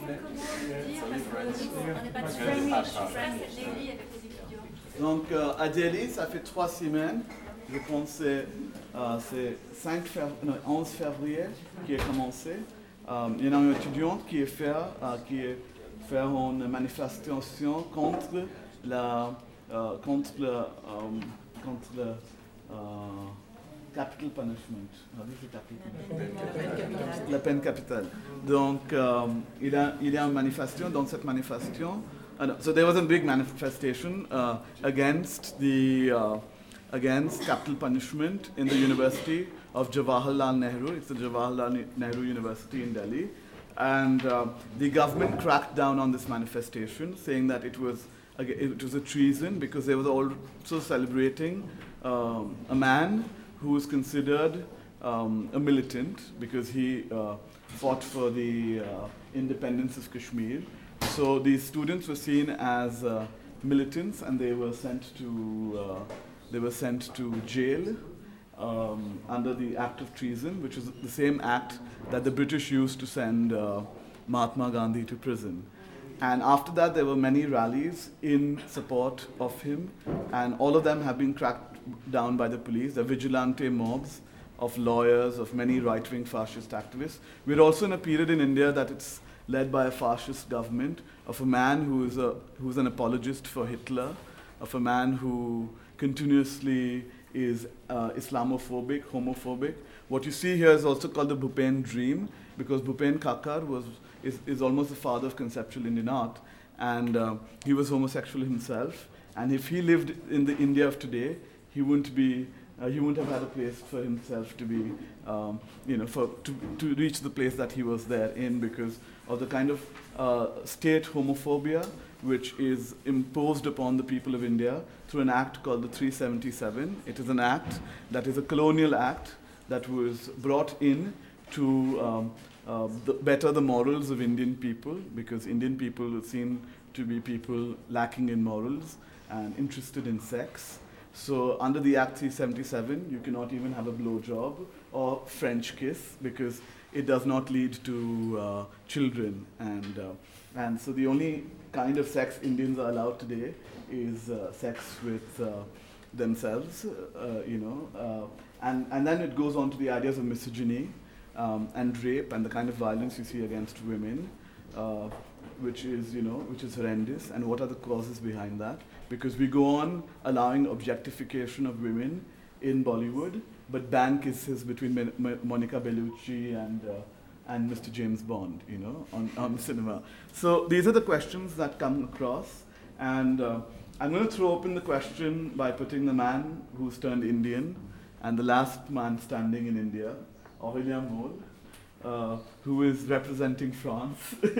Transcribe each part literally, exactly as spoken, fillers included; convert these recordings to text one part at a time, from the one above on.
Donc euh, à Delhi, ça fait trois semaines. Je pense que c'est, euh, c'est cinq fév- non, onze février qui a commencé. Euh, il y a un étudiant qui est fait, euh, qui est fait une manifestation contre la euh, contre le euh, contre le euh, capital punishment. Ah, oui, c'est capital punishment. La peine capitale. Donc euh, il y a il y a une manifestation. Dans cette manifestation, uh, no, so there was a big manifestation uh, against the uh, against capital punishment in the University of Jawaharlal Nehru. It's the Jawaharlal Nehru University in Delhi. And uh, the government cracked down on this manifestation, saying that it was, it was a treason because they were also celebrating um, a man who was considered um, a militant because he uh, fought for the uh, independence of Kashmir. So these students were seen as uh, militants, and they were sent to uh, They were sent to jail um, under the Act of Treason, which is the same act that the British used to send uh, Mahatma Gandhi to prison. And after that, there were many rallies in support of him, and all of them have been cracked down by the police. The vigilante mobs of lawyers, of many right-wing fascist activists. We're also in a period in India that it's led by a fascist government, of a man who is a, who's an apologist for Hitler, of a man who continuously is uh, Islamophobic, homophobic. What you see here is also called the Bhupen dream, because Bhupen Kakar was, is, is almost the father of conceptual Indian art, and uh, he was homosexual himself. And if he lived in the India of today, he wouldn't be, uh, he wouldn't have had a place for himself to be, um, you know, for to, to reach the place that he was there in, because of the kind of uh, state homophobia which is imposed upon the people of India through an act called the three seventy-seven. It is an act that is a colonial act that was brought in to um, uh, the, better the morals of Indian people, because Indian people are seen to be people lacking in morals and interested in sex. So under the Act three seventy-seven, you cannot even have a blowjob or French kiss, because it does not lead to uh, children. And, uh, and so the only kind of sex Indians are allowed today is uh, sex with uh, themselves, uh, you know. Uh, and, and then it goes on to the ideas of misogyny um, and rape and the kind of violence you see against women, uh, which is, you know, which is horrendous. And what are the causes behind that? Because we go on allowing objectification of women in Bollywood, but ban kisses between Mon- Mon- Monica Bellucci and uh, and Mister James Bond, you know, on, on cinema. So these are the questions that come across, and uh, I'm going to throw open the question by putting the man who's turned Indian and the last man standing in India, Aurélien Moll, uh, who is representing France,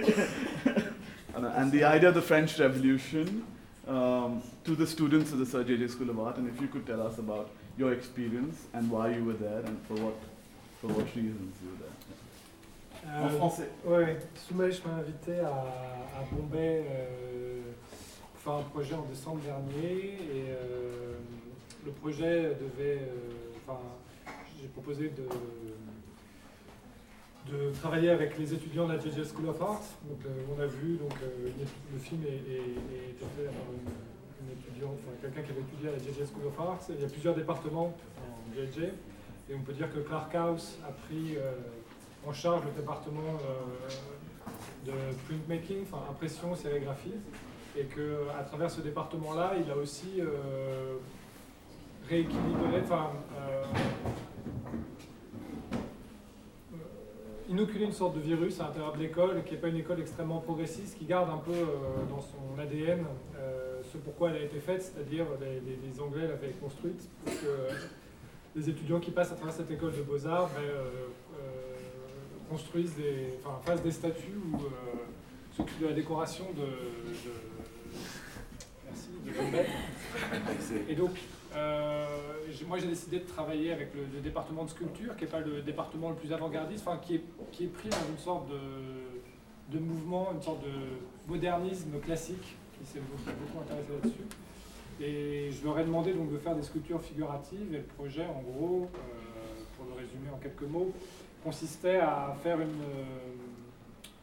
and, and the idea of the French Revolution um, to the students of the Sir J J School of Art, and if you could tell us about your experience and why you were there and for what, for what reasons you were there. Euh, en français. Oui, Soumesh m'a invité à, à Bombay euh, pour faire un projet en décembre dernier, et euh, le projet devait, euh, enfin, j'ai proposé de, de travailler avec les étudiants de la J J School of Art. Donc euh, on a vu, donc euh, le film est, est, est été fait par une, une étudiante, enfin quelqu'un qui avait étudié à la J J School of Art. Il y a plusieurs départements en J J, et on peut dire que Clark House a pris euh, en charge le département euh, de printmaking, enfin impression, sérigraphie, et qu'à travers ce département-là, il a aussi euh, rééquilibré, enfin euh, inoculé une sorte de virus à l'intérieur de l'école, qui n'est pas une école extrêmement progressiste, qui garde un peu euh, dans son A D N euh, ce pourquoi elle a été faite, c'est-à-dire les, les, les Anglais l'avaient construite pour que euh, les étudiants qui passent à travers cette école de beaux-arts ben, euh, euh, construisent des, enfin, fassent des statues ou euh, s'occupent de la décoration de, de, merci, de Bombay. Et donc, euh, moi j'ai décidé de travailler avec le, le département de sculpture, qui n'est pas le département le plus avant-gardiste, enfin, qui est, qui est pris dans une sorte de, de mouvement, une sorte de modernisme classique, qui s'est beaucoup, beaucoup intéressé là-dessus. Et je leur ai demandé donc de faire des sculptures figuratives, et le projet, en gros, euh, pour le résumer en quelques mots, consistait à faire une,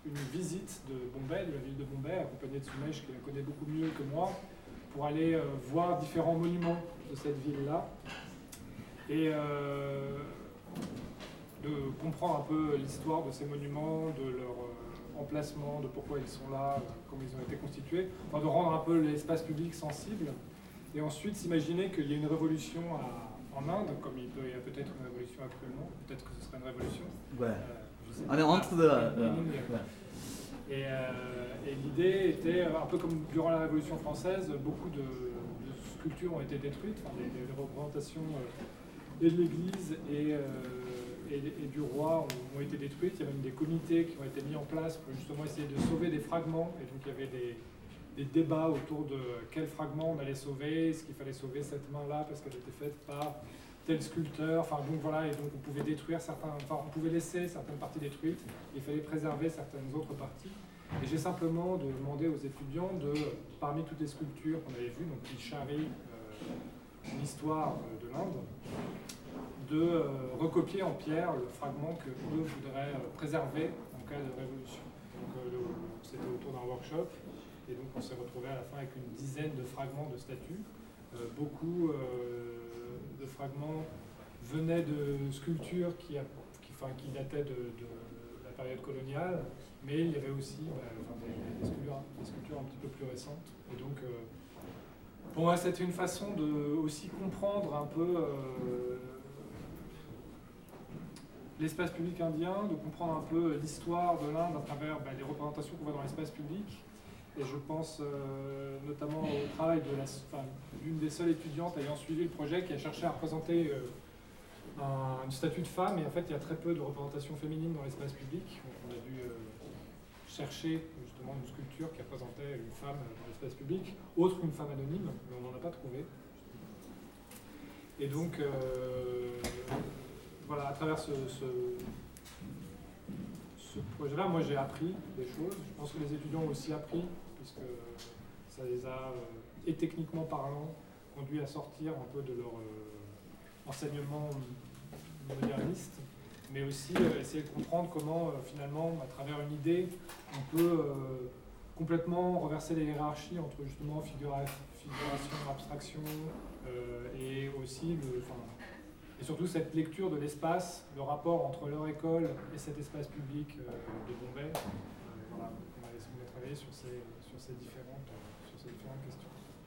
une visite de Bombay, de la ville de Bombay, accompagnée de Sumesh, qui la connaît beaucoup mieux que moi, pour aller euh, voir différents monuments de cette ville-là et euh, de comprendre un peu l'histoire de ces monuments, de leur euh, emplacement, de pourquoi ils sont là, euh, comment ils ont été constitués, enfin, de rendre un peu l'espace public sensible. Et ensuite, s'imaginer qu'il y a une révolution à, en Inde, comme il, peut, il y a peut-être une révolution actuellement, peut-être que ce serait une révolution. Ouais. Euh, On est entre de la... Euh, et, euh, et l'idée était, un peu comme durant la Révolution française, beaucoup de, de sculptures ont été détruites, enfin, les, les représentations euh, et de l'Église et, euh, et, et du roi ont, ont été détruites. Il y a même des comités qui ont été mis en place pour justement essayer de sauver des fragments. Et donc il y avait des, des débats autour de quels fragments on allait sauver, est-ce qu'il fallait sauver cette main-là parce qu'elle était faite par tel sculpteur, enfin donc voilà, et donc on pouvait détruire certains, enfin on pouvait laisser certaines parties détruites, il fallait préserver certaines autres parties. Et j'ai simplement demandé aux étudiants de, parmi toutes les sculptures qu'on avait vues, donc qui charrient euh, l'histoire de l'Inde, de euh, recopier en pierre le fragment que eux voudraient euh, préserver en cas de révolution. Donc euh, c'était autour d'un workshop, et donc on s'est retrouvé à la fin avec une dizaine de fragments de statues, euh, beaucoup euh, de fragments venaient de sculptures qui, a, qui, enfin, qui dataient de, de la période coloniale, mais il y avait aussi bah, enfin, des, des, sculptures, des sculptures un petit peu plus récentes. Et donc, euh, pour moi, c'était une façon de aussi comprendre un peu euh, l'espace public indien, de comprendre un peu l'histoire de l'Inde à travers bah, les représentations qu'on voit dans l'espace public. Et je pense euh, notamment au travail de la, enfin, d'une des seules étudiantes ayant suivi le projet qui a cherché à représenter euh, un, une statue de femme. Et en fait, il y a très peu de représentation féminine dans l'espace public. Donc, on a dû euh, chercher justement une sculpture qui représentait une femme dans l'espace public, autre qu'une femme anonyme, mais on n'en a pas trouvé. Et donc, euh, voilà, à travers ce, ce ce projet-là, moi j'ai appris des choses. Je pense que les étudiants ont aussi appris, puisque ça les a, euh, et techniquement parlant, conduit à sortir un peu de leur euh, enseignement moderniste, mais aussi euh, essayer de comprendre comment, euh, finalement, à travers une idée, on peut euh, complètement renverser les hiérarchies entre justement figura figuration, abstraction, euh, et aussi le... Enfin, et surtout cette lecture de l'espace, le rapport entre leur école et cet espace public euh, de Bombay. Euh, voilà, on a essayé de travailler sur ces, sur ces, différentes, euh, sur ces différentes questions.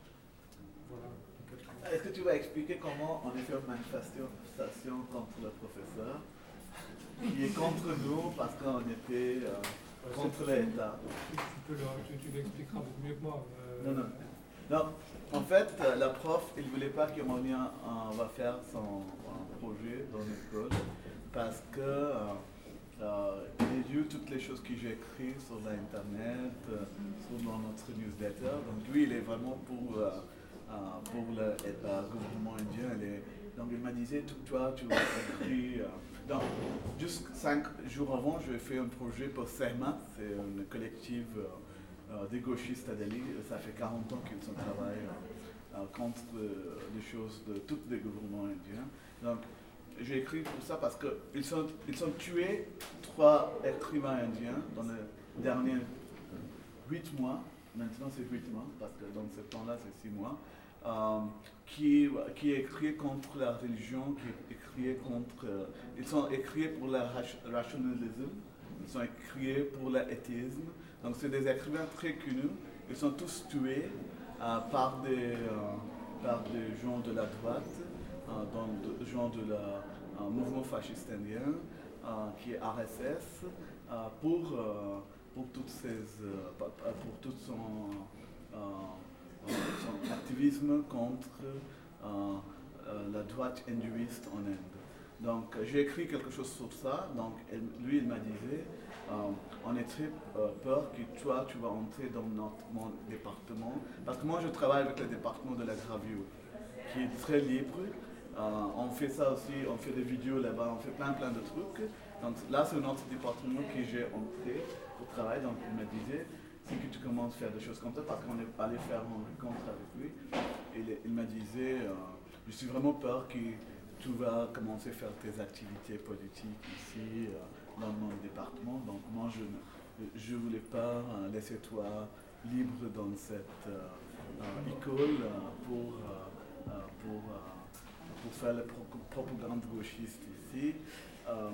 Voilà. Est-ce que tu vas expliquer comment on a fait une manifestation contre le professeur, qui est contre nous parce qu'on était euh, ouais, contre l'État? Tu, tu, tu, tu l'expliqueras beaucoup mieux que moi. Euh, non, non. Non, en fait, la prof, il ne voulait pas qu'on euh, va faire son euh, projet dans l'école parce que euh, euh, il a vu toutes les choses que j'ai écrites sur l'internet, euh, sur dans notre newsletter. Donc lui, il est vraiment pour, euh, euh, pour le euh, gouvernement indien. Il est, donc il m'a dit, toi, tu vas écrire. Euh, donc, juste cinq jours avant, j'ai fait un projet pour SEMA, c'est une collective. Euh, Euh, des gauchistes à Delhi. Ça fait quarante ans qu'ils travaillent euh, contre euh, les choses de tous les gouvernements indiens. Donc, j'ai écrit pour ça parce qu'ils sont, ils ont tué trois écrivains indiens dans les derniers huit mois. Maintenant, c'est huit mois, parce que dans ce temps-là, c'est six mois. Euh, qui, qui écrit contre la religion, qui écrit contre... Euh, ils sont écrits pour le rationalisme, ils sont écrits pour l'athéisme. Donc c'est des écrivains très connus, ils sont tous tués euh, par, des, euh, par des gens de la droite, euh, dans des gens du euh, mouvement fasciste indien, euh, qui est R S S, euh, pour, euh, pour, toutes ces, euh, pour tout son, euh, son activisme contre euh, euh, la droite hindouiste en Inde. Donc j'ai écrit quelque chose sur ça, donc elle, lui il m'a dit, euh, on est très euh, peur que toi tu vas entrer dans notre, mon département, parce que moi je travaille avec le département de la gravure, qui est très libre, euh, on fait ça aussi, on fait des vidéos là-bas, on fait plein plein de trucs, donc là c'est notre département que j'ai entré pour travailler, donc il me disait, c'est que tu commences à faire des choses comme ça, parce qu'on est allé faire une rencontre avec lui, et il, il me disait, euh, je suis vraiment peur que tu vas commencer à faire tes activités politiques ici, euh, dans mon département. Donc moi, je, je ne voulais pas euh, laisser toi libre dans cette euh, euh, école euh, pour, euh, pour, euh, pour faire la pro- propagande gauchiste ici. Euh,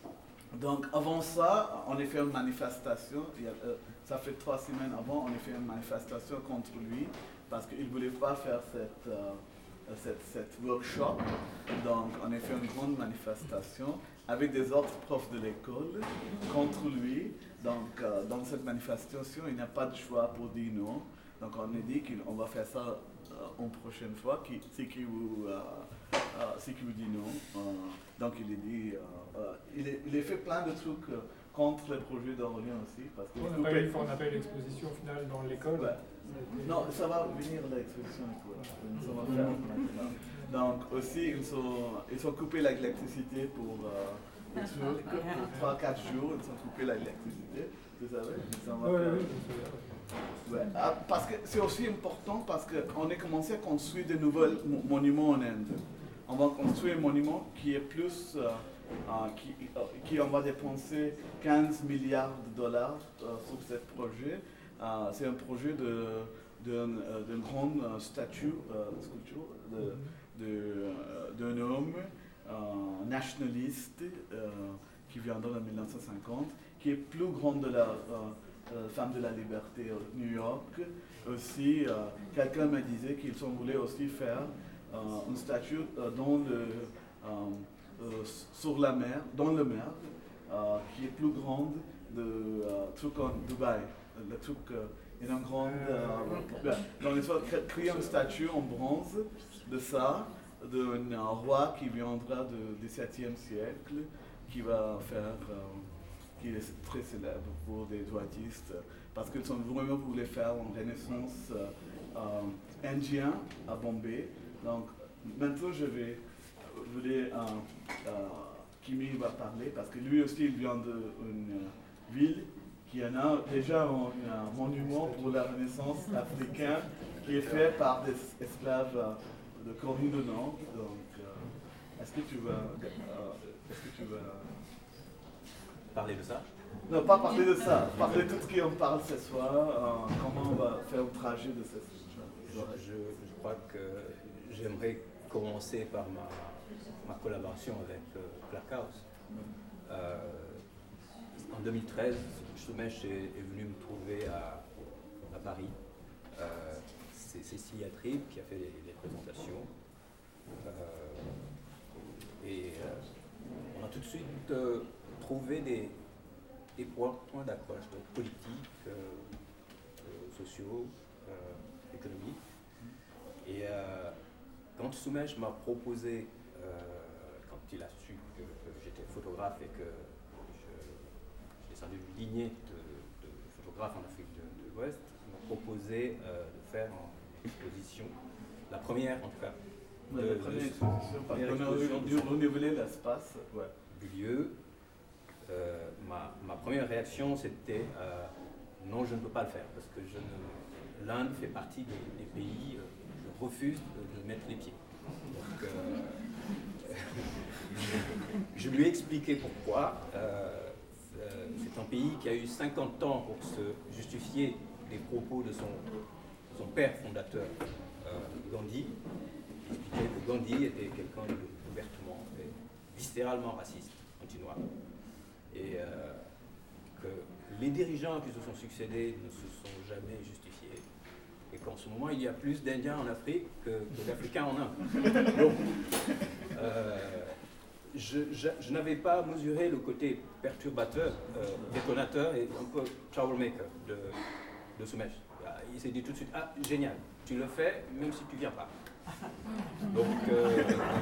donc avant ça, on a fait une manifestation, il y a, euh, ça fait trois semaines avant, on a fait une manifestation contre lui parce qu'il ne voulait pas faire cette, euh, cette, cette workshop. Donc on a fait une grande manifestation avec des autres profs de l'école contre lui. Donc euh, dans cette manifestation, il n'y a pas de choix pour dire non. Donc on a dit qu'on va faire ça euh, une prochaine fois, qui, si qui vous, euh, euh, si qui vous dit non. Euh, donc il a dit, euh, euh, il, est, il a fait plein de trucs euh, contre le projet d'Orléans aussi. Parce que on n'a pas, eu, on n'a pas eu l'exposition finale dans l'école. Ouais. Non, ça va venir l'exposition. Ça va faire maintenant. Donc aussi, ils sont, ils sont coupés l'électricité pour euh, le truc, pour trois à quatre jours, ils sont coupés l'électricité. Vous savez, ça va Ouais, faire. oui, oui. Ouais. Ah, parce que c'est aussi important parce qu'on a commencé à construire de nouveaux mo- monuments en Inde. On va construire un monument qui est plus, euh, euh, qui, euh, qui on va dépenser quinze milliards de dollars euh, sur ce projet. Euh, c'est un projet de, d'un, euh, d'une grande euh, statue, euh, sculpture de, de, euh, d'un homme euh, nationaliste euh, qui viendra en mille neuf cent cinquante, qui est plus grand de la euh, euh, femme de la liberté à New York. Aussi, euh, quelqu'un me disait qu'ils voulaient aussi faire euh, une statue euh, dans le, euh, euh, sur la mer, dans la mer, euh, qui est plus grande de euh, truc en Dubaï. Le truc, euh, il y a une grande. Euh, donc, ils vont créer une statue en bronze de ça, d'un roi qui viendra du dix-septième siècle, qui va faire. Euh, qui est très célèbre pour des droitistes, parce qu'ils ont vraiment voulu faire une renaissance euh, euh, indienne à Bombay. Donc maintenant je vais, je voulais, euh, euh, Kimi va parler, parce que lui aussi il vient d'une ville qui en a déjà un, un monument pour la renaissance africaine qui est fait par des esclaves euh, de Corée du Nord. Donc euh, est-ce que tu vas, euh, est-ce que tu vas parler de ça? Non, pas parler de ça. Parler de tout ce qu'on parle ce soir, euh, comment on va faire le trajet de cette je, je, je crois que j'aimerais commencer par ma, ma collaboration avec euh, Black House. Euh, en deux mille treize, Soumèche est, est venu me trouver à, à Paris. Euh, C'est Cécilia Tribe qui a fait les, les présentations. Euh, et euh, on a tout de suite euh, trouvé des, des points, points d'accroche politiques, euh, euh, sociaux, euh, économiques. Et euh, quand Soumèche m'a proposé, euh, quand il a su que, que j'étais photographe et que je, je descendais d'une lignée de, de photographes en Afrique de, de l'Ouest, il m'a proposé euh, de faire une exposition, la première en tout cas. Ouais, de, la première de, exposition, parce première qu'on a exposition dû renouveler l'espace. Ouais. Du lieu. Euh, ma, ma première réaction c'était euh, non, je ne peux pas le faire parce que je ne, l'Inde fait partie des, des pays, euh, je refuse de, de mettre les pieds. Donc, euh, je lui ai expliqué pourquoi. Euh, c'est un pays qui a eu cinquante ans pour se justifier des propos de son, son père fondateur, euh, Gandhi. Il expliquait que Gandhi était quelqu'un d'ouvertement et viscéralement raciste, anti-noir. Et euh, que les dirigeants qui se sont succédés ne se sont jamais justifiés. Et qu'en ce moment, il y a plus d'Indiens en Afrique que, que d'Africains en Inde. Donc, euh, je, je, je n'avais pas mesuré le côté perturbateur, euh, détonateur et un peu troublemaker de, de Soumèche. Il s'est dit tout de suite, ah, génial, tu le fais même si tu ne viens pas. Donc, euh,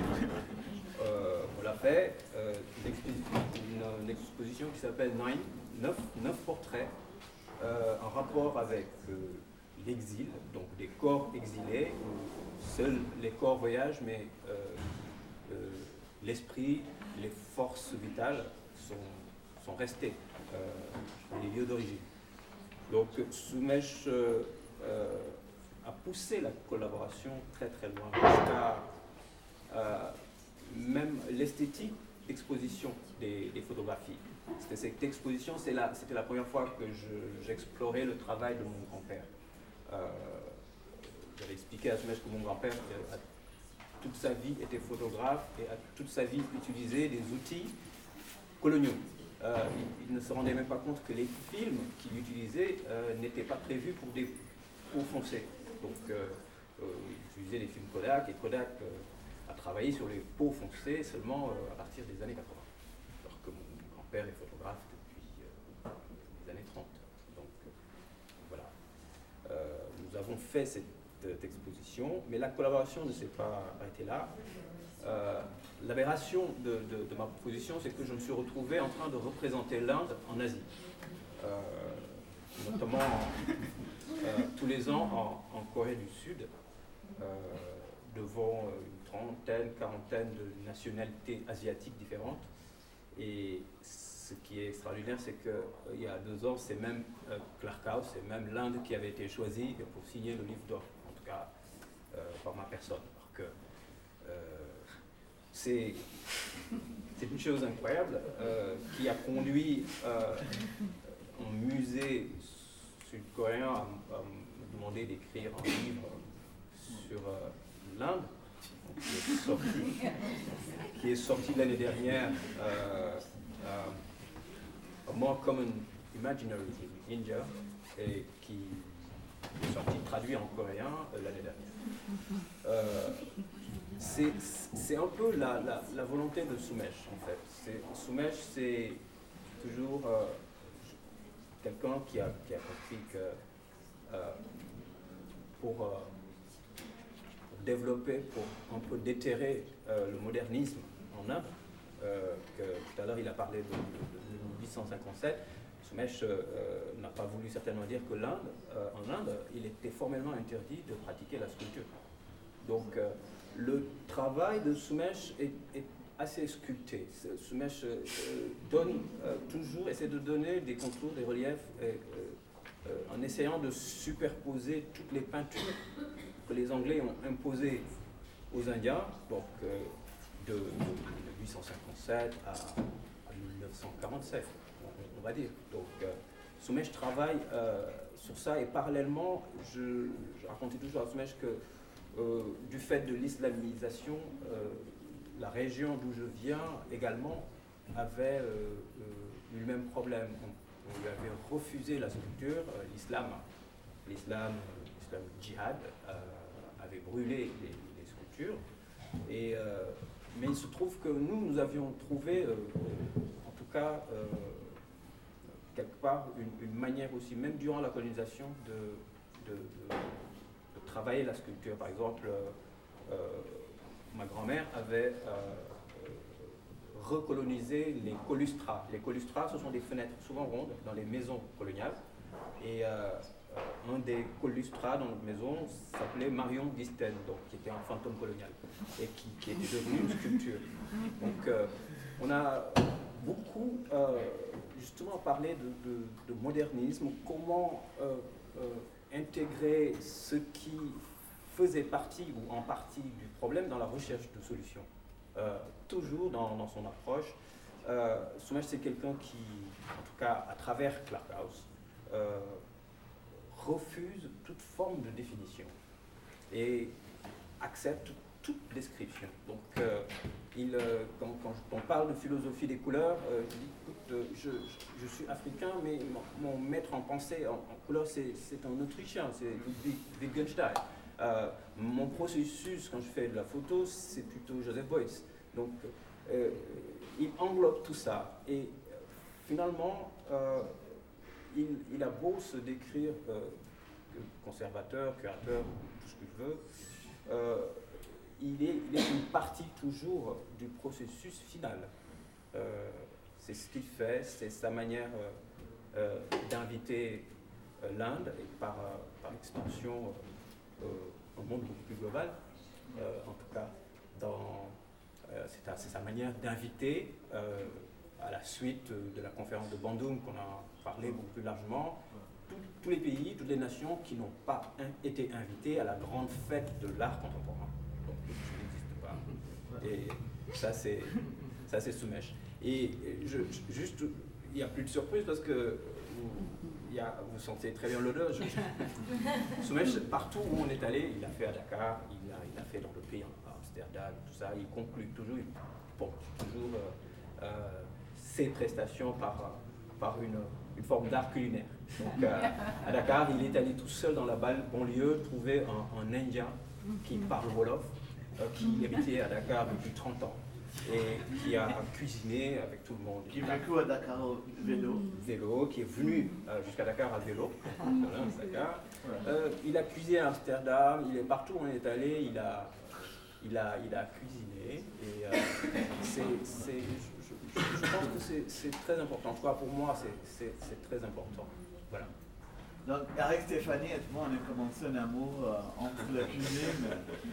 euh, on l'a fait, euh, une, une, une exposition qui s'appelle Nine, neuf, neuf portraits euh, en rapport avec euh, l'exil, donc des corps exilés, où seuls les corps voyagent, mais euh, euh, l'esprit, les forces vitales sont, sont restées euh, dans les lieux d'origine. Donc Soumèche euh, euh, a poussé la collaboration très très loin, jusqu'à euh, même l'esthétique d'exposition des, des photographies. c'était cette exposition, c'était la, c'était la première fois que je, j'explorais le travail de mon grand-père. Euh, j'avais expliqué à Soumesh que mon grand-père, a, toute sa vie, était photographe et a toute sa vie utilisé des outils coloniaux. Euh, il, il ne se rendait même pas compte que les films qu'il utilisait euh, n'étaient pas prévus pour des peaux foncées. Donc, euh, euh, il utilisait des films Kodak, et Kodak euh, a travaillé sur les peaux foncées seulement euh, à partir des années quatre-vingts. Alors que mon grand-père est photographe depuis euh, les années trente. Donc, euh, voilà. Euh, nous avons fait cette, cette exposition, mais la collaboration ne s'est pas arrêtée là. Euh, L'aberration de, de, de ma proposition, c'est que je me suis retrouvé en train de représenter l'Inde en Asie. Euh, notamment euh, tous les ans en, en Corée du Sud, euh, devant une trentaine, quarantaine de nationalités asiatiques différentes. Et ce qui est extraordinaire, c'est qu'il euh, y a deux ans, c'est même euh, Clark House, c'est même l'Inde qui avait été choisie pour signer le livre d'or, en tout cas euh, par ma personne. Alors que, euh, c'est, c'est une chose incroyable euh, qui a conduit euh, un musée sud-coréen à, à me demander d'écrire un livre sur euh, l'Inde, qui est sorti, qui est sorti l'année dernière, euh, euh, A More Common Imaginary in India, et qui est sorti traduit en coréen euh, l'année dernière. Euh, c'est, c'est un peu la, la, la volonté de Soumesh, en fait. C'est, Soumesh, c'est toujours euh, quelqu'un qui a, qui a compris que euh, pour, euh, pour développer, pour un peu déterrer euh, le modernisme en Inde, euh, que tout à l'heure il a parlé de, de, de mille huit cent cinquante-sept, Soumesh euh, n'a pas voulu certainement dire que l'Inde, euh, en Inde, il était formellement interdit de pratiquer la sculpture. Donc euh, le travail de Soumesh est, est assez sculpté. Soumesh euh, donne euh, toujours, essaie de donner des contours, des reliefs, et, euh, euh, en essayant de superposer toutes les peintures que les Anglais ont imposées aux Indiens, donc euh, de, de, de mille huit cent cinquante-sept à, à mille neuf cent quarante-sept, on, on va dire. Donc euh, Soumesh travaille euh, sur ça, et parallèlement, je, je racontais toujours à Soumesh que euh, du fait de l'islamisation, euh, la région d'où je viens également avait euh, euh, eu le même problème. On, on lui avait refusé la sculpture, euh, l'islam, l'islam, l'islam djihad euh, avait brûlé les, les sculptures. Et, euh, mais il se trouve que nous, nous avions trouvé, euh, en tout cas, euh, quelque part, une, une manière aussi, même durant la colonisation, de, de, de, de travailler la sculpture. Par exemple, euh, ma grand-mère avait euh, recolonisé les colustras. Les colustras, ce sont des fenêtres souvent rondes dans les maisons coloniales. Et euh, un des colustras dans notre maison s'appelait Marion Disten, donc, qui était un fantôme colonial et qui, qui était devenu une sculpture. Donc euh, on a beaucoup euh, justement parlé de, de, de modernisme, comment euh, euh, intégrer ce qui faisait partie ou en partie du problème dans la recherche de solutions. Euh, toujours dans, dans son approche. Euh, Soumesh, c'est quelqu'un qui, en tout cas à travers Clark House, euh, refuse toute forme de définition et accepte toute description. Donc, euh, il, euh, quand, quand on parle de philosophie des couleurs, euh, je dis, écoute, euh, je, je, je suis africain, mais mon, mon maître en pensée, en, en couleur, c'est, c'est un Autrichien, c'est Ludwig Wittgenstein. Euh, mon processus, quand je fais de la photo, c'est plutôt Joseph Beuys. Donc, euh, il englobe tout ça. Et euh, finalement, euh, il, il a beau se décrire euh, conservateur, curateur, tout ce qu'il veut, euh, il, est, il est une partie toujours du processus final. Euh, c'est ce qu'il fait, c'est sa manière euh, euh, d'inviter euh, l'Inde, et par, euh, par extension, euh, un monde beaucoup plus global, euh, en tout cas, dans, euh, c'est, à, c'est sa manière d'inviter, euh, à la suite de la conférence de Bandung qu'on a parlé beaucoup plus largement, tout, tous les pays, toutes les nations qui n'ont pas in, été invités à la grande fête de l'art contemporain. Donc, ça n'existe pas. Et ça, c'est, ça, c'est Soumesh. Et je, juste n'y a plus de surprise parce que vous, il y a, vous sentez très bien l'odeur. Soumèche, partout où on est allé, il a fait à Dakar, il a, il a fait dans le pays, à Amsterdam, tout ça, il conclut toujours, bon, toujours euh, euh, ses prestations par, par une, une forme d'art culinaire. Donc euh, à Dakar, il est allé tout seul dans la banlieue trouver un, un Indien qui parle Wolof, euh, qui habitait à Dakar depuis trente ans. Et qui a cuisiné avec tout le monde. Qui a vécu à Dakar au vélo. Vélo, qui est venu euh, jusqu'à Dakar à vélo. Voilà, Dakar. Euh, il a cuisiné à Amsterdam, il est partout où on est allé, il a, il a, il a cuisiné. Et euh, c'est, c'est, je, je, je pense que c'est, c'est très important. En tout cas, pour moi, c'est, c'est, c'est très important. Voilà. Donc, avec Stéphanie et moi, on a commencé un amour euh, entre la cuisine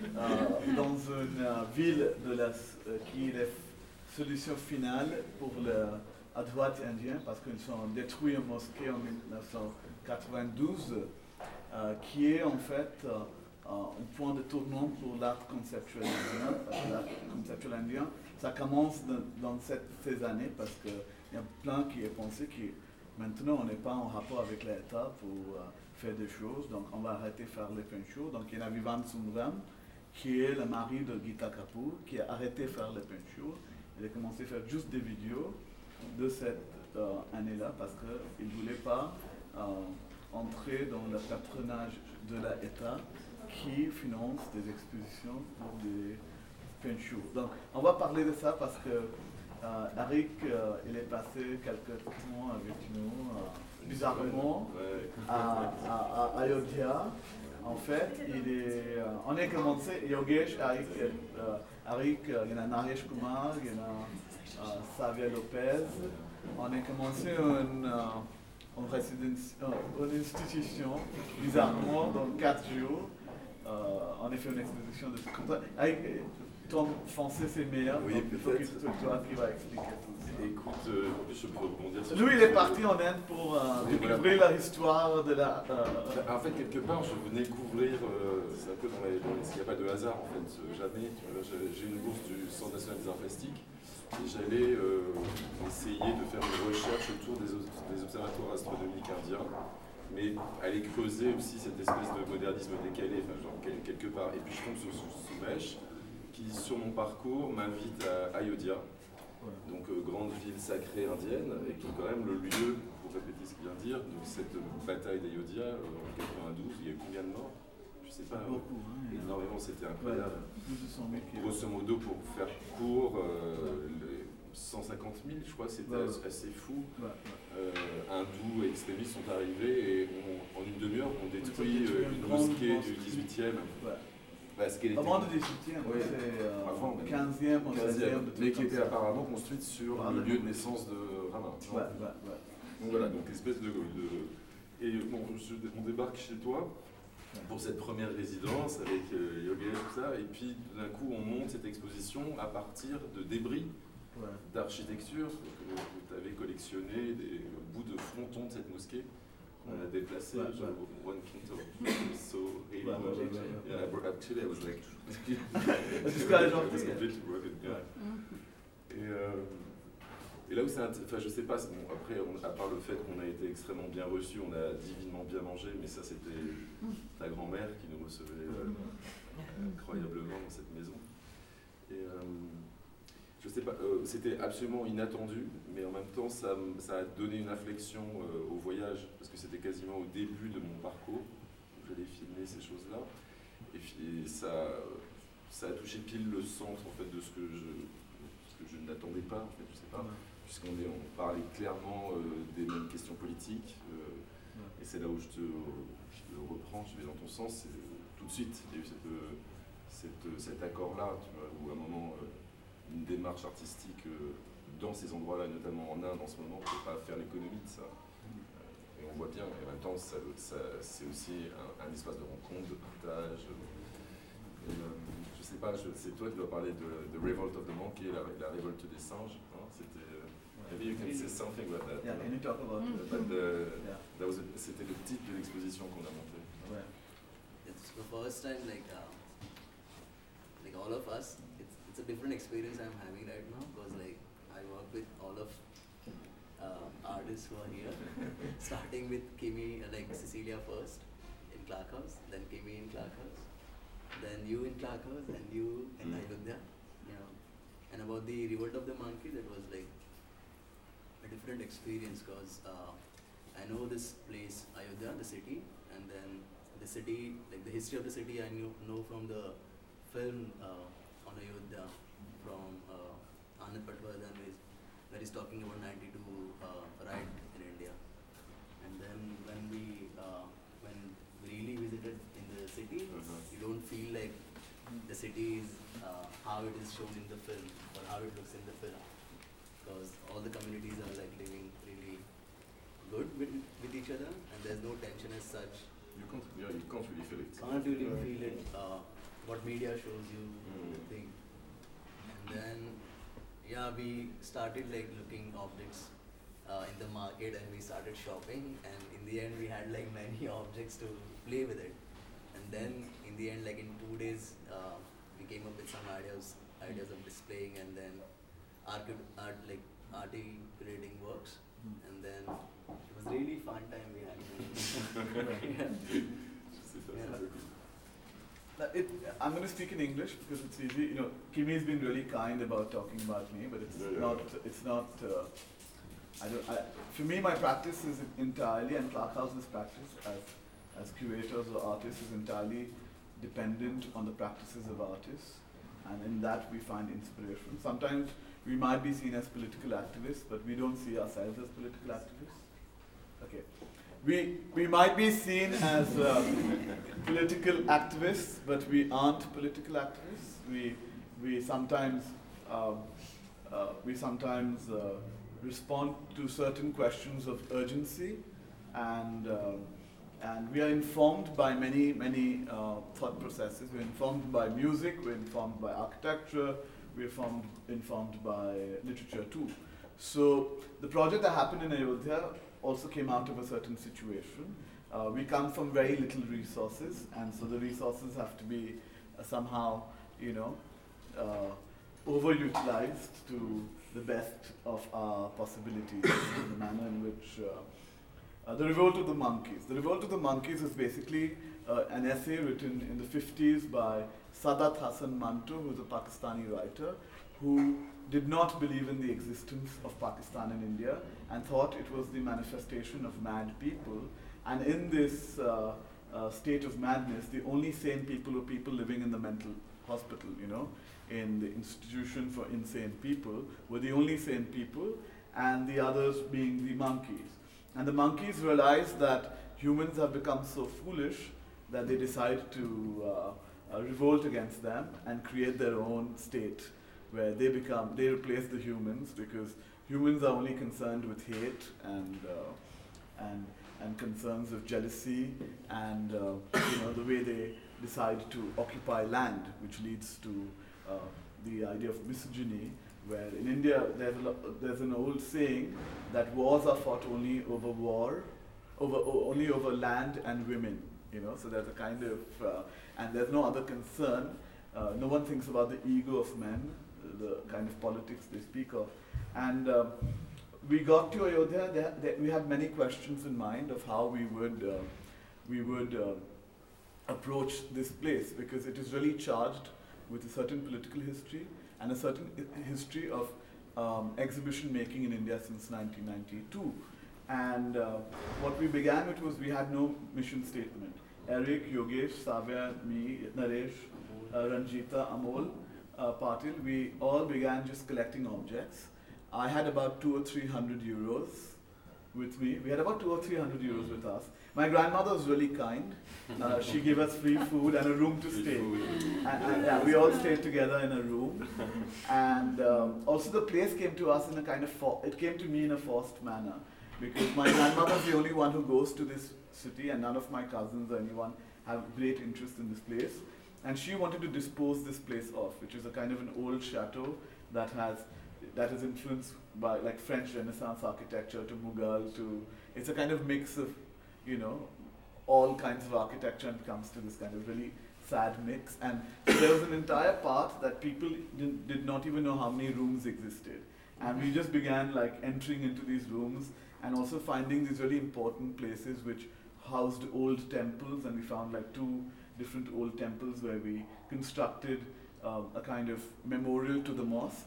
euh, dans une euh, ville de la, euh, qui est la solution finale pour le à droite indien, parce qu'ils ont détruit une mosquée en dix-neuf cent quatre-vingt-douze, euh, qui est en fait euh, un point de tournant pour l'art conceptuel indien. Parce que l'art conceptuel indien, ça commence de, dans cette, ces années, parce qu'il y a plein qui est pensé qui maintenant, on n'est pas en rapport avec l'État pour euh, faire des choses, donc on va arrêter de faire les penchos. Donc il y a Vivaan Sundram, qui est le mari de Geeta Kapoor, qui a arrêté de faire les penchos. Il a commencé à faire juste des vidéos de cette euh, année-là, parce qu'il ne voulait pas euh, entrer dans le patronage de l'État qui finance des expositions pour des penchos. Donc on va parler de ça parce que Euh, Eric, euh, il est passé quelques temps avec nous, euh, bizarrement, à, à, à Ayodhya. En fait, il est, euh, on a commencé, Yogesh, Eric, euh, Eric, euh, il y en a Naresh Kumar, il y en a euh, Savia Lopez. On a commencé une, euh, une, résidence, euh, une institution, bizarrement, dans quatre jours. Euh, on a fait une exposition de comme ça. Eric, ton français c'est meilleur, oui, donc il faut que peut-être. c'est toi qui va expliquer tout ça. Écoute, euh, je peux rebondir sur Lui, il est parti en Inde pour euh, Oui, découvrir voilà. l'histoire de la... Euh, En fait, quelque part, je venais couvrir, euh, c'est un peu dans les... Dans les il n'y a pas de hasard, en fait, jamais. J'ai une bourse du Centre national des arts plastiques et j'allais euh, essayer de faire une recherche autour des, des observatoires astronomiques indiens, mais aller creuser aussi cette espèce de modernisme décalé, enfin, genre quelque part. Et puis je tombe sur Soumèche, qui, sur mon parcours, m'invite à Ayodhya. Donc euh, grande ville sacrée indienne, et qui est quand même le lieu, pour répéter ce qu'il vient de dire, de cette bataille d'Ayodhya euh, en quatre-vingt-douze. Il y a eu combien de morts? Je sais pas, beaucoup, hein, énormément, c'était incroyable. Ouais, grosso modo, pour faire court, euh, les cent cinquante mille, je crois, c'était ouais, ouais. assez fou. Ouais, ouais. Euh, hindous et extrémistes sont arrivés et on, en une demi-heure, on détruit euh, une mosquée du dix-huitième. Ouais. Parce qu'elle était... Avant le dix-huitième, ouais. C'est euh, Avant, quinzième ou seizième. Mais qui était apparemment construite sur ah, le lieu de naissance de Rama. Ouais, ouais, ouais. Donc voilà, donc espèce de... de... Et bon, je, on débarque chez toi pour cette première résidence avec euh, Yogesh, tout ça, et puis d'un coup on monte cette exposition à partir de débris ouais. d'architecture que tu avais collectionné, des bouts de fronton de cette mosquée. On a déplacé ouais, genre ouais. one quinto. So really ouais, ouais, ouais, ouais. Yeah, I, actually I was like jusqu'à aujourd'hui. Et, euh, et là où c'est, enfin je sais pas, bon, après on, à part le fait qu'on a été extrêmement bien reçus, on a divinement bien mangé, mais ça c'était ta grand-mère qui nous recevait euh, incroyablement dans cette maison. Et euh, je sais pas, euh, c'était absolument inattendu, mais en même temps ça, ça a donné une inflexion euh, au voyage, parce que c'était quasiment au début de mon parcours, où j'allais filmer ces choses-là, et, et ça, ça a touché pile le centre en fait, de ce que je, ce que je n'attendais pas, en fait, je sais pas, puisqu'on est, on parlait clairement euh, des mêmes questions politiques, euh, et c'est là où je te, je te reprends, je vais dans ton sens, c'est, tout de suite, il y a eu cette, cette, cet accord-là, tu vois, où à un moment... Euh, une démarche artistique euh, dans ces endroits-là, notamment en Inde en ce moment, on ne peut pas faire l'économie de ça. Euh, et on voit bien, et en même temps, ça, ça, c'est aussi un, un espace de rencontre, de partage. Et, euh, je sais pas, je, c'est toi qui dois parler de, de Revolt of the Monkey, la, la révolte des singes. Hein, c'était, euh, maybe you can say something about that. Yeah, can you talk about uh, but the, yeah. that was a, c'était le titre de l'exposition qu'on a monté. Ouais. It's the first time, like, uh, like all of us, it's, it's a different experience I'm having right now because, like, I work with all of uh, artists who are here, starting with Kimi, uh, like Cecilia first in Clark House, then Kimi in Clark House, then you in Clark House, and you in Ayodhya. You know, and about the Revolt of the Monkeys, it was like a different experience because uh, I know this place, Ayodhya, the city, and then the city, like the history of the city, I knew know from the film uh, on Ayodhya from uh, Anand Patwardhan, where he's talking about ninety-two uh, riot in India. And then when we uh, when we really visited in the city, Uh-huh. you don't feel like the city is uh, how it is shown in the film or how it looks in the film, because all the communities are like living really good with, with each other, and there's no tension as such. You can't, yeah, you can't really feel it. Can't really feel it. Uh, what media shows you, Mm. the thing. And then, yeah, we started like looking objects uh, in the market, and we started shopping. And in the end, we had like many objects to play with it. And then, in the end, like in two days, uh, we came up with some ideas, ideas of displaying, and then art, art like articulating works. And then it was really fun time we had. Yeah. C'est ça, Yeah. c'est cool. Uh, It, I'm going to speak in English because it's easy. You know, Kimi's been really kind about talking about me, but it's Yeah, yeah. not. It's not. Uh, I don't. I, for me, my practice is entirely, and Clark House's practice as as curators or artists is entirely dependent on the practices of artists, and in that we find inspiration. Sometimes we might be seen as political activists, but we don't see ourselves as political activists. Okay. We, we might be seen as uh, political activists, but we aren't political activists. We, we sometimes, um, uh, we sometimes uh, respond to certain questions of urgency, and, um, and we are informed by many, many uh, thought processes. We're informed by music, we're informed by architecture, we're informed, informed by literature too. So the project that happened in Ayodhya also came out of a certain situation. Uh, we come from very little resources, and so the resources have to be uh, somehow, you know, uh, overutilized to the best of our possibilities in the manner in which uh, uh, the Revolt of the Monkeys. The Revolt of the Monkeys is basically uh, an essay written in the fifties by Sadat Hasan Manto, who is a Pakistani writer, who did not believe in the existence of Pakistan and India and thought it was the manifestation of mad people. And in this uh, uh, state of madness, the only sane people were people living in the mental hospital, you know, in the institution for insane people, were the only sane people, and the others being the monkeys. And the monkeys realized that humans have become so foolish that they decide to uh, uh, revolt against them and create their own state, where they become, they replace the humans, because humans are only concerned with hate and uh, and and concerns of jealousy and uh, you know, the way they decide to occupy land, which leads to uh, the idea of misogyny, where in India there's, a lo- there's an old saying that wars are fought only over war, over o- only over land and women, you know, so there's a kind of, uh, and there's no other concern. Uh, no one thinks about the ego of men, the kind of politics they speak of. And um, we got to Ayodhya, there, there, we had many questions in mind of how we would, uh, we would uh, approach this place, because it is really charged with a certain political history and a certain I- history of um, exhibition making in India since nineteen ninety-two. And uh, what we began with was we had no mission statement. Eric, Yogesh, Savya, me, Naresh, uh, Ranjita, Amol, uh, Patil, we all began just collecting objects. I had about two or three hundred euros with me. We had about two or three hundred euros with us. My grandmother was really kind. Uh, she gave us free food and a room to stay. And, and yeah, we all stayed together in a room. And um, also the place came to us in a kind of, for- it came to me in a forced manner. Because my grandmother's the only one who goes to this city, and none of my cousins or anyone have great interest in this place. And she wanted to dispose this place off, which is a kind of an old chateau that has that is influenced by like French Renaissance architecture to Mughal to, it's a kind of mix of, you know, all kinds of architecture, and comes to this kind of really sad mix. And so there was an entire part that people did, did not even know how many rooms existed. And we just began like entering into these rooms and also finding these really important places which housed old temples, and we found like two different old temples where we constructed uh, a kind of memorial to the mosque.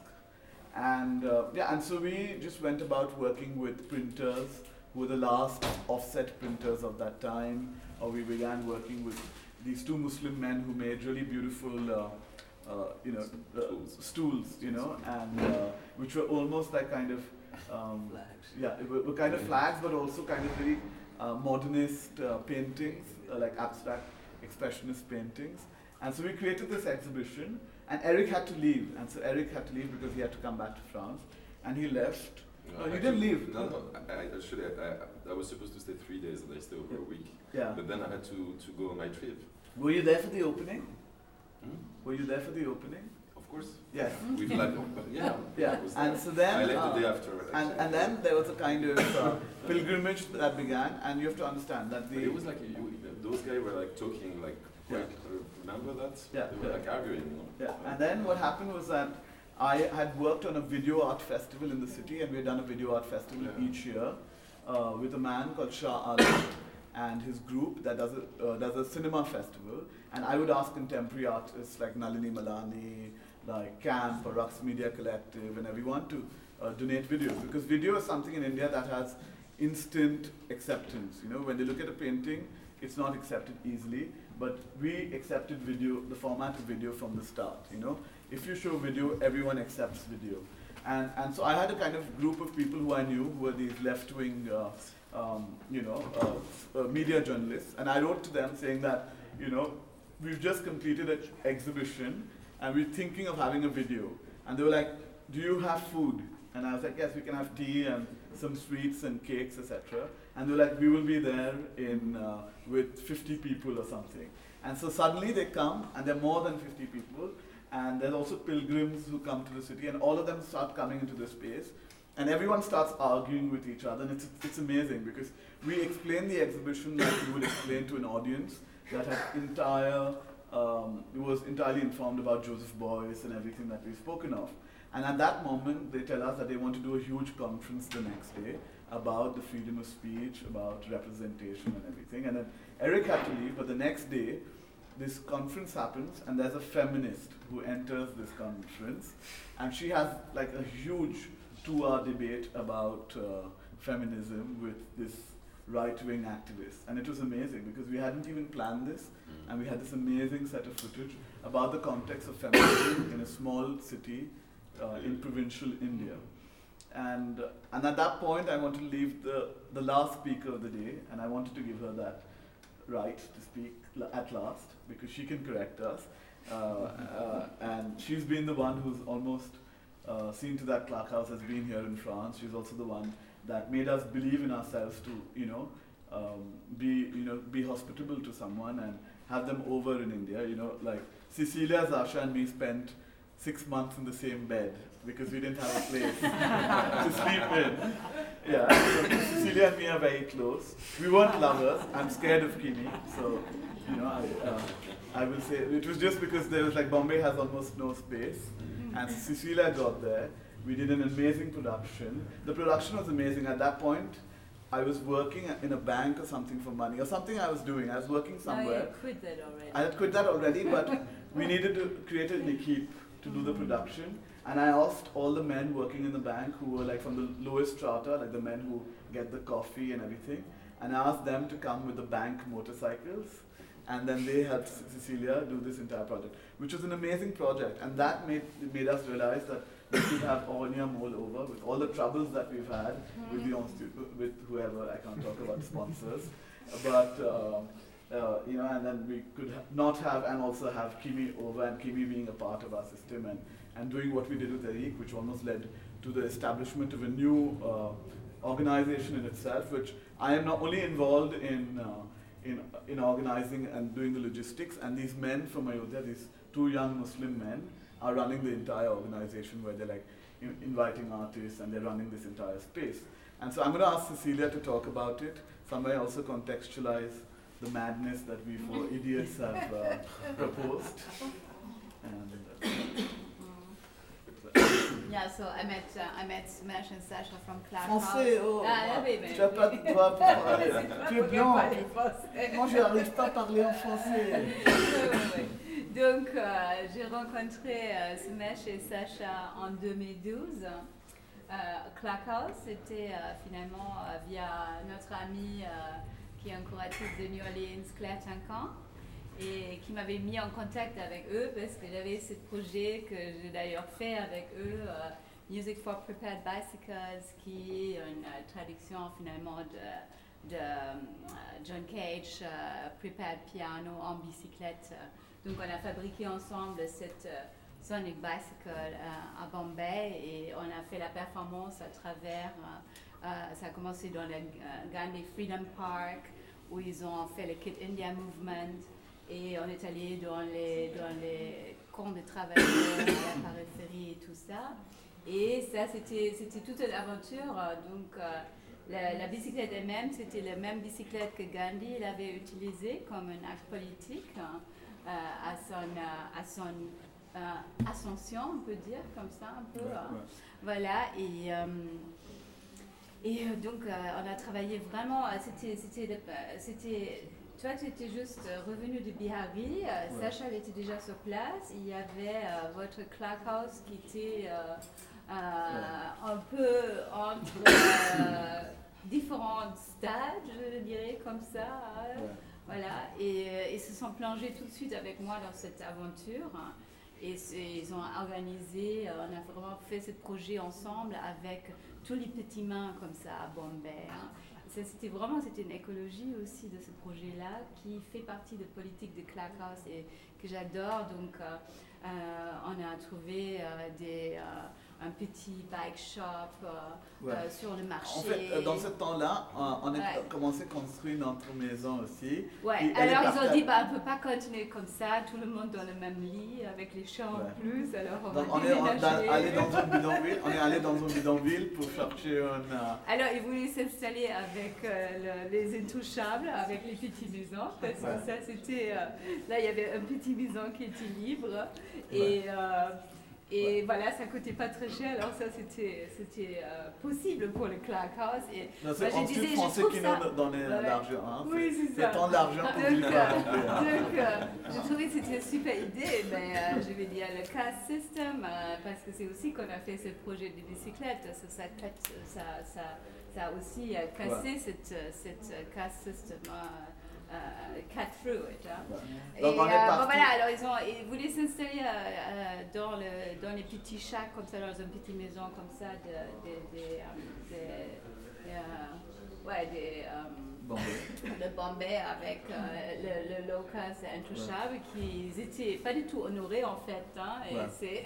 And uh, yeah, and so we just went about working with printers who were the last offset printers of that time, or we began working with these two Muslim men who made really beautiful uh, uh, you know, uh, stools, you know, and uh, which were almost like kind of um, Flags. yeah, it were, were kind of flags, but also kind of very uh, modernist uh, paintings, uh, like abstract expressionist paintings. And so we created this exhibition, and Eric had to leave, and so Eric had to leave because he had to come back to France, and he left. No, you didn't leave. No, no. I, I actually, I, I was supposed to stay three days, and I stayed over a week. Yeah. But then I had to, to go on my trip. Were you there for the opening? Hmm? Were you there for the opening? Of course. Yes. With like, yeah. Yeah. I was And there. so then, I left uh, the day after. and actually. and then there was a kind of uh, pilgrimage that began, and you have to understand that But the it was like you, those guys were like talking like. Yeah. Quite, remember that? Yeah, They were yeah. like arguing. You know? yeah. And then what happened was that I had worked on a video art festival in the city, and we had done a video art festival Yeah. each year uh, with a man called Shah Ali and his group that does a, uh, does a cinema festival. And I would ask contemporary artists like Nalini Malani, like Camp or Rux Media Collective, and everyone to uh, donate videos, because video is something in India that has instant acceptance. You know, when they look at a painting, it's not accepted easily, but we accepted video, the format of video from the start. You know, if you show video, everyone accepts video. And, and so I had a kind of group of people who I knew who were these left-wing, uh, um, you know, uh, uh, media journalists. And I wrote to them saying that, you know, we've just completed an exhibition and we're thinking of having a video. And they were like, do you have food? And I was like, yes, we can have tea and some sweets and cakes, et cetera. And they were like, we will be there in uh, with fifty people or something. And so suddenly they come, and there are more than fifty people. And there's also pilgrims who come to the city, and all of them start coming into this space. And everyone starts arguing with each other, and it's, it's amazing because we explain the exhibition like we would explain to an audience that had entire, um, it was entirely informed about Joseph Beuys and everything that we've spoken of. And at that moment, they tell us that they want to do a huge conference the next day about the freedom of speech, about representation and everything. And then Eric had to leave, but the next day, this conference happens, and there's a feminist who enters this conference, and she has like a huge two-hour debate about uh, feminism with this right-wing activist. And it was amazing because we hadn't even planned this, and we had this amazing set of footage about the context of feminism in a small city uh, in provincial India. And, uh, and at that point, I wanted to leave the, the last speaker of the day, and I wanted to give her that right to speak l- at last, because she can correct us. Uh, uh, and she's been the one who's almost uh, seen to that Clark House has been here in France. She's also the one that made us believe in ourselves to, you know, um, be, you know, be hospitable to someone and have them over in India. You know, like Cecilia, Zasha, and me spent six months in the same bed because we didn't have a place to sleep in. Yeah, so Cecilia and me are very close. We weren't lovers. I'm scared of Kimi, so you know, I, uh, I will say it was just because there was like Bombay has almost no space, and so Cecilia got there. We did an amazing production. The production was amazing. At that point, I was working in a bank or something for money, or something I was doing. I was working somewhere. No, you quit that already. I had quit that already, but we needed to create an equipe to do the production. And I asked all the men working in the bank who were like from the lowest strata, like the men who get the coffee and everything, and I asked them to come with the bank motorcycles. And then they helped Cecilia do this entire project, which was an amazing project. And that made, made us realize that we could have Ornia Mole over with all the troubles that we've had with the institute, with whoever, I can't talk about sponsors. But, um, uh, you know, and then we could ha- not have, and also have Kimi over, and Kimi being a part of our system, and, and doing what we did with Eric, which almost led to the establishment of a new uh, organization in itself, which I am not only involved in, uh, in, in organizing and doing the logistics, and these men from Ayodhya, these two young Muslim men, are running the entire organization where they're like in, inviting artists and they're running this entire space. And so I'm going to ask Cecilia to talk about it, somewhere also contextualize the madness that we four idiots have uh, proposed. And, uh, Yeah, so I met uh, I met Smash and Sasha from Clark Français, House. oh, Ah, wow. oui, mais- Tu n'as pas de doigts pour parler. C'est pas Tu es pour blanc. parler français. Moi, je n'arrive pas à parler en français. Ouais, ouais, ouais. Donc, euh, j'ai rencontré euh, Smash et Sacha en deux mille douze. Euh, Clark House, c'était euh, finalement euh, via notre ami euh, qui est un curatrice de New Orleans, Claire Tincan, et qui m'avait mis en contact avec eux parce que j'avais ce projet que j'ai d'ailleurs fait avec eux, euh, Music for Prepared Bicycles, qui est une euh, traduction finalement de, de euh, John Cage, euh, Prepared Piano en bicyclette. Donc on a fabriqué ensemble cette euh, Sonic Bicycle euh, à Bombay et on a fait la performance à travers, euh, euh, ça a commencé dans le euh, Gandhi Freedom Park où ils ont fait le Kit India Movement et on est allé dans les, dans les camps de travailleurs, à la périphérie et tout ça. Et ça c'était, c'était toute une aventure, donc euh, la, la bicyclette elle-même c'était la même bicyclette que Gandhi il avait utilisée comme un acte politique euh, à son, à son Euh, ascension, on peut dire, comme ça, un peu. Ouais, hein. ouais. Voilà, et, euh, et euh, donc euh, on a travaillé vraiment, euh, c'était, c'était, euh, c'était, toi tu étais juste euh, revenu de Bihari, euh, Ouais. Sacha elle était déjà sur place, il y avait euh, votre Clark House qui était euh, euh, Ouais. un peu entre euh, différents stades, je dirais, comme ça. hein. Ouais. Voilà, et euh, ils se sont plongés tout de suite avec moi dans cette aventure. Et c'est- ils ont organisé, euh, on a vraiment fait ce projet ensemble avec tous les petits mains comme ça à Bombay. hein. Ça, c'était vraiment c'était une écologie aussi de ce projet-là qui fait partie de politique de Clark House et que j'adore. Donc euh, euh, on a trouvé euh, des, euh, un petit bike shop euh, Ouais. euh, sur le marché. En fait, euh, dans ce temps-là, on on a Ouais. commencé à construire notre maison aussi. Ouais, Et elle est alors ils ont partagée. dit bah, on ne peut pas continuer comme ça, tout le monde dans le même lit, avec les chats en Ouais. plus, alors on Donc, va on est en- déménager. dans- allé dans un bidonville. On est allé dans un bidonville pour chercher un. euh, Alors, ils voulaient s'installer avec euh, le- les intouchables, avec les petites maisons, parce Ouais. que ça, c'était... euh, là, il y avait un petit maison qui était libre, et, euh, et voilà, ça coûtait pas très cher, alors ça, c'était c'était euh, possible pour le Clark House. Et Non, moi, c'est je en disais, Sud je français trouve qui ça... nous donnait Ouais. l'argent. Hein. Oui, c'est ça. C'est tant d'argent pour Donc, vivre à euh, Bombay, hein. donc, euh, je trouvais que c'était une super idée, mais euh, je vais dire le caste system, euh, parce que c'est aussi qu'on a fait ce projet de bicyclette, ça, ça, ça, ça, ça a aussi euh, cassé Ouais. cette, euh, cette euh, caste system, euh, euh, cut through it. hein. Ouais. Et Donc, on est euh, parti. bon, voilà, alors ils, ont, ils voulaient s'installer euh, euh, dans, le, dans les petits shacks, comme ça, dans une petite maison comme ça, de, de, de, euh, de- de, euh, ouais, des... euh, Bombay. de Bombay avec euh, le, le locus intouchable qui étaient pas du tout honorés en fait. Hein, et Ouais. c'est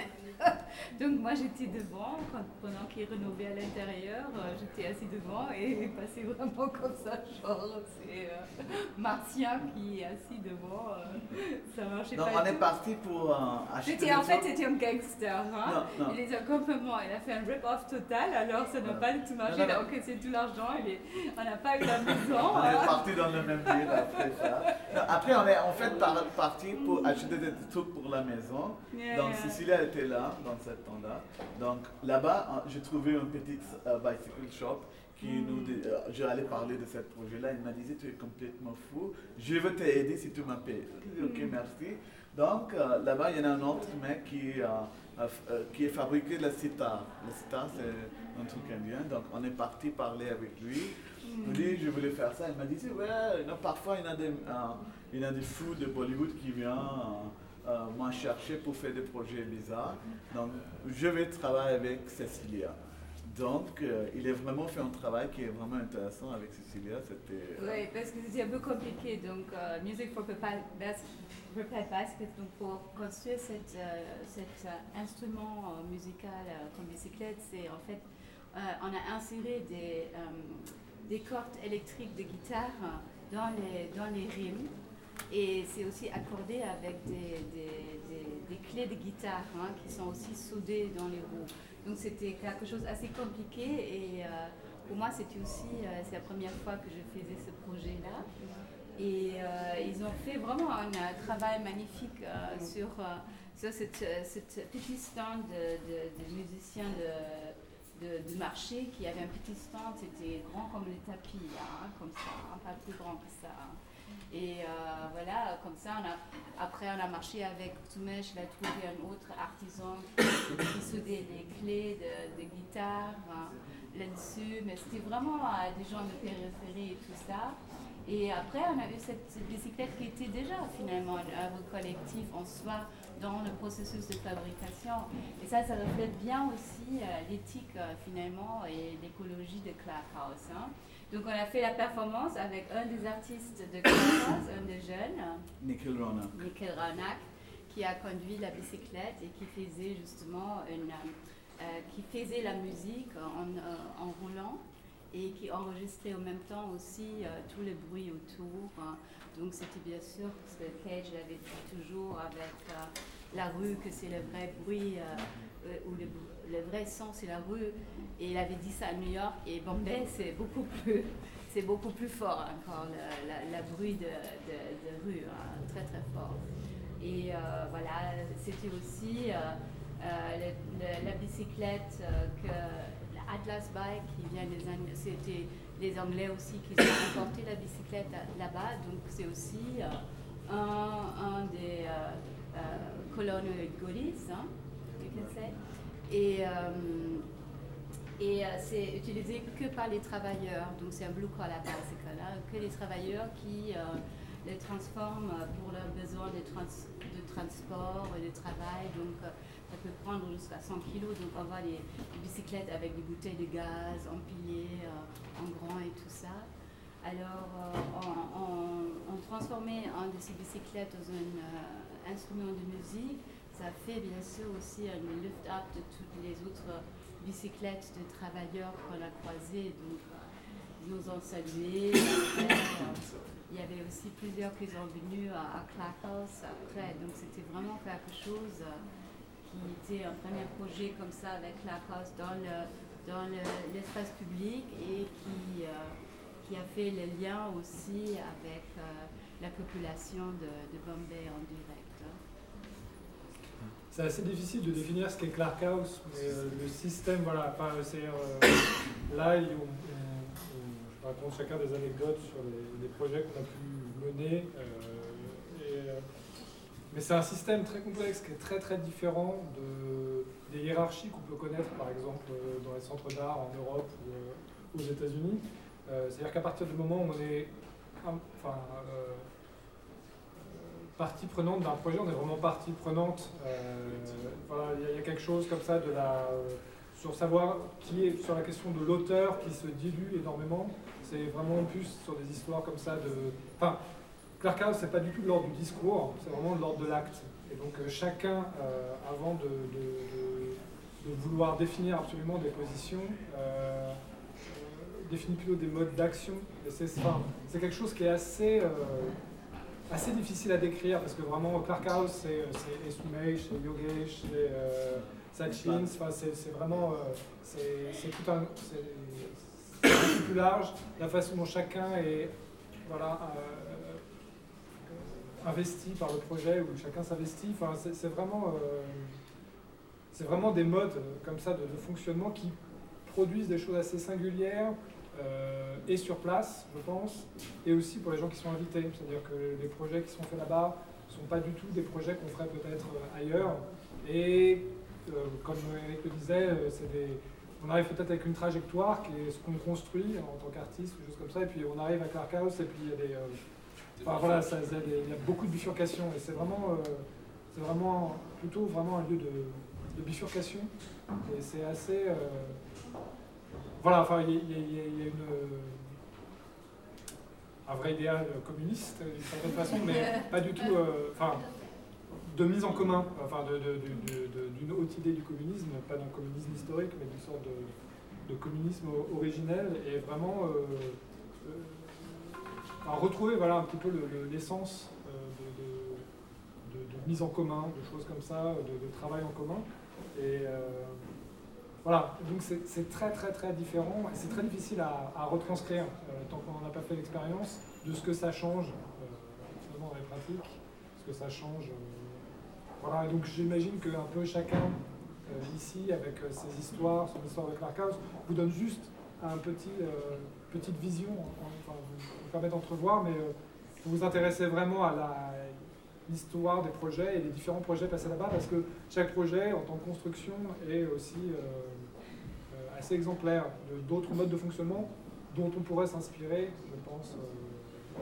donc moi j'étais devant quand, pendant qu'ils rénovaient à l'intérieur, euh, j'étais assis devant et il passait vraiment comme ça, genre c'est euh, Martien qui est assis devant, euh, ça marchait Donc, pas on du est tout. parti pour euh, acheter. C'était des en fait trucs. c'était un gangster, hein. Non, non. Il les a complètement, il a fait un rip-off total, alors ça n'a Ouais. pas du tout marché, Non, non, il a non. encaissé tout l'argent, il est- on n'a pas eu la maison. On est hein. parti dans le même ville après ça. Non, après, on est en fait par- parti pour acheter des trucs pour la maison. Yeah, Donc, yeah. Cécilia était là dans ce temps-là. Donc, là-bas, euh, j'ai trouvé un petit euh, bicycle shop qui nous dit, euh, je allais parler de ce projet-là. Il m'a dit, tu es complètement fou. Je veux t'aider si tu m'appelles. J'ai dit, ok, merci. Donc, euh, là-bas, il y en a un autre mec qui, euh, a f- euh, qui a fabriqué le sitar. Le sitar, c'est un truc indien. Donc, on est parti parler avec lui. Il m'a dit, je voulais faire ça. Il m'a dit, ouais, non, parfois, il y a des, euh, il y a des fous de Bollywood qui viennent euh, euh, moi chercher pour faire des projets bizarres. Donc, je vais travailler avec Cecilia. Donc, euh, il a vraiment fait un travail qui est vraiment intéressant avec Cecilia. C'était. euh, Oui, parce que c'était un peu compliqué. Donc, euh, Music for Prepared Bas- Prepared Bicycles, donc pour construire cet, euh, cet euh, instrument euh, musical euh, comme bicyclette, c'est en fait, euh, on a inséré des, euh, des cordes électriques de guitare euh, dans les, dans les rimes. Et c'est aussi accordé avec des, des, des- des clés de guitare hein, qui sont aussi soudées dans les roues. Donc c'était quelque chose d'assez compliqué et euh, pour moi c'était aussi euh, c'est la première fois que je faisais ce projet-là. Et, euh, ils ont fait vraiment un euh, travail magnifique euh, sur, euh, sur cette, cette petit stand de, de, de musiciens de, de, de marché qui avait un petit stand, c'était grand comme les tapis, hein, comme ça, hein, pas plus grand que ça. Et euh, voilà, comme ça, on a, après on a marché avec Tumesh, il a trouvé un autre artisan qui, qui soudait les clés de, de guitare hein, là-dessus, mais c'était vraiment euh, des gens de périphérie et tout ça. Et après, on a eu cette, cette bicyclette qui était déjà finalement une œuvre collective en soi dans le processus de fabrication. Et ça, ça reflète bien aussi euh, l'éthique euh, finalement et l'écologie de Clark House. Hein. Donc on a fait la performance avec un des artistes de Clark House, un des jeunes, Nikhil Ronak. Nikhil Ronak, qui a conduit la bicyclette et qui faisait justement une, euh, qui faisait la musique en, euh, en roulant et qui enregistrait en même temps aussi euh, tous les bruits autour. Hein. Donc c'était bien sûr ce que Cage avait dit toujours avec euh, la rue, que c'est le vrai bruit, euh, ou le, le vrai son c'est la rue. Et il avait dit ça à New York, et Bombay c'est beaucoup plus, c'est beaucoup plus fort encore, le la, la bruit de, de, de rue, hein, très très fort. Et euh, voilà, c'était aussi euh, euh, le, le, la bicyclette euh, que Atlas Bike, qui vient des années, c'était les Anglais aussi qui ont apporté la bicyclette là-bas, donc c'est aussi euh, un, un des euh, euh, colonial goodies, hein, you can say. Et, euh, et euh, c'est utilisé que par les travailleurs, donc c'est un blue collar bicycle, hein, que les travailleurs qui euh, les transforment pour leurs besoins de, trans, de transport et de travail, donc euh, ça peut prendre jusqu'à cent kilos, donc on voit des, des bicyclettes avec des bouteilles de gaz empilées euh, en grand et tout ça. Alors, euh, on, on, on transformait un de ces bicyclettes dans un euh, instrument de musique. Ça fait bien sûr aussi un lift-up de toutes les autres bicyclettes de travailleurs qu'on a croisées. Donc, euh, ils nous ont salués. Après, euh, il y avait aussi plusieurs qui sont venus à, à Clark House après. Donc, c'était vraiment quelque chose euh, qui était un premier projet comme ça avec Clark House dans, le, dans le, l'espace public et qui, euh, qui a fait le lien aussi avec euh, la population de, de Bombay en direct. C'est assez difficile de définir ce qu'est Clark House, mais euh, le système, voilà, enfin, c'est, euh, là, on, on, on, je raconte chacun des anecdotes sur les, les projets qu'on a pu mener. Euh, et, euh, mais c'est un système très complexe qui est très très différent de, des hiérarchies qu'on peut connaître par exemple dans les centres d'art en Europe ou euh, aux États-Unis. Euh, c'est-à-dire qu'à partir du moment où on est enfin, euh, partie prenante d'un projet, on est vraiment partie prenante. Euh, voilà, il y, y a quelque chose comme ça de la, euh, sur savoir qui est sur la question de l'auteur qui se dilue énormément. C'est vraiment plus sur des histoires comme ça de. Enfin, Clark House, c'est pas du tout de l'ordre du discours, c'est vraiment de l'ordre de l'acte. Et donc euh, chacun, euh, avant de, de, de, de vouloir définir absolument des positions, euh, euh, définit plutôt des modes d'action. Et c'est, enfin, c'est quelque chose qui est assez, euh, assez difficile à décrire, parce que vraiment Clark House, c'est, c'est Sumesh, c'est Yogesh, c'est euh, Sachin, enfin, c'est, c'est vraiment euh, c'est, c'est tout un, c'est, c'est plus large, la façon dont chacun est voilà, euh, investi par le projet, où chacun s'investit. Enfin, c'est, c'est, vraiment, euh, c'est vraiment des modes euh, comme ça de, de fonctionnement qui produisent des choses assez singulières euh, et sur place, je pense, et aussi pour les gens qui sont invités. C'est-à-dire que les projets qui sont faits là-bas ne sont pas du tout des projets qu'on ferait peut-être ailleurs. Et euh, comme Eric le disait, c'est des, on arrive peut-être avec une trajectoire qui est ce qu'on construit en tant qu'artiste, ou choses comme ça, et puis on arrive à Clark House, et puis il y a des... Euh, Enfin, voilà, ça, ça, il y a beaucoup de bifurcations et c'est vraiment, euh, c'est vraiment plutôt vraiment un lieu de, de bifurcation et c'est assez, euh, voilà, enfin il y, y, y a une, un vrai idéal communiste d'une certaine façon, mais pas du tout, euh, enfin de mise en commun, enfin de, de, de, de, d'une haute idée du communisme, pas d'un communisme historique, mais d'une sorte de, de communisme originel et vraiment euh, euh, Alors, retrouver voilà, un petit peu le, le, l'essence euh, de, de, de, de mise en commun, de choses comme ça, de, de travail en commun. Et euh, voilà, donc c'est, c'est très très très différent et c'est très difficile à, à retranscrire euh, tant qu'on n'en a pas fait l'expérience de ce que ça change euh, finalement pratique, ce que ça change. Euh, voilà, et donc j'imagine qu'un peu chacun euh, ici, avec euh, ses histoires, son histoire de Clark House, vous donne juste un petit, euh, petite vision, enfin, vous, vous permet d'entrevoir, mais euh, vous vous intéressez vraiment à la, l'histoire des projets et les différents projets passés là-bas, parce que chaque projet, en tant que construction, est aussi euh, euh, assez exemplaire de, d'autres modes de fonctionnement dont on pourrait s'inspirer, je pense, euh,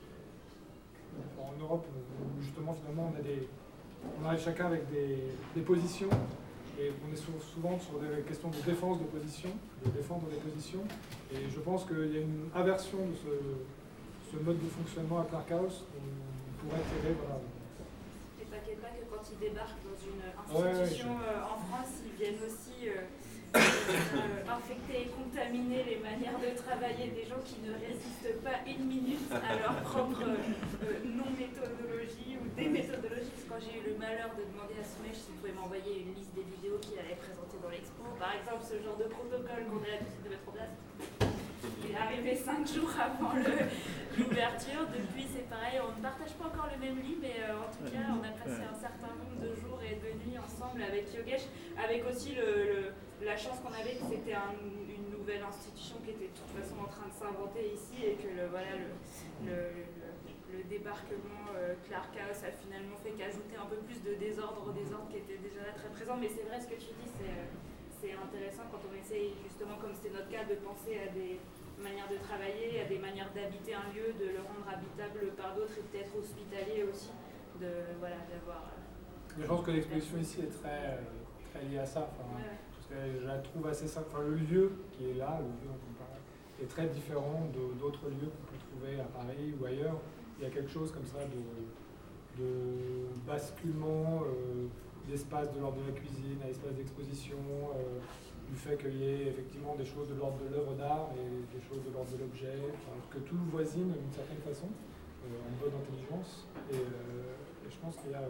en Europe, où justement, finalement, on, a des, on arrive chacun avec des, des positions, et on est sur, souvent sur des questions de défense de position, de défendre des positions, et je pense qu'il y a une aversion de ce, ce mode de fonctionnement à Clark House, on pourrait tirer, voilà. Et t'inquiète pas que quand ils débarquent dans une institution ouais, ouais, euh, en France, ils viennent aussi euh, euh, infecter et contaminer les manières de travailler des gens qui ne résistent pas une minute à leur propre euh, non-méthodologie ou des méthodologies. Parce que quand j'ai eu le malheur de demander à Soumesh s'il pouvait m'envoyer une liste des vidéos qu'il allait présenter dans l'expo, par exemple ce genre de protocole qu'on a l'habitude de mettre en place, il est arrivé cinq jours avant le, l'ouverture. Depuis, c'est pareil, on ne partage pas encore le même lit, mais euh, en tout cas, on a passé un certain nombre de jours et de nuits ensemble avec Yogesh, avec aussi le, le, la chance qu'on avait que c'était un, une nouvelle institution qui était de toute façon en train de s'inventer ici et que le, voilà, le, le, le, le débarquement euh, Clark House a finalement fait qu'ajouter un peu plus de désordre au désordre qui était déjà là très présent. Mais c'est vrai ce que tu dis, c'est... Euh, c'est intéressant quand on essaye, justement, comme c'était notre cas, de penser à des manières de travailler, à des manières d'habiter un lieu, de le rendre habitable par d'autres et peut-être hospitalier aussi, de, voilà, d'avoir... Je pense que l'exposition ici est très, très liée à ça, enfin, ouais, ouais. Parce que je la trouve assez simple. Enfin, le lieu qui est là, le lieu dont on parle, est très différent de, d'autres lieux qu'on peut trouver à Paris ou ailleurs. Il y a quelque chose comme ça de, de basculement, euh, d'espace de l'ordre de la cuisine à l'espace d'exposition, euh, du fait qu'il y ait effectivement des choses de l'ordre de l'œuvre d'art et des choses de l'ordre de l'objet, enfin, que tout voisine d'une certaine façon, euh, en bonne intelligence. Et, euh, et je pense qu'il y a,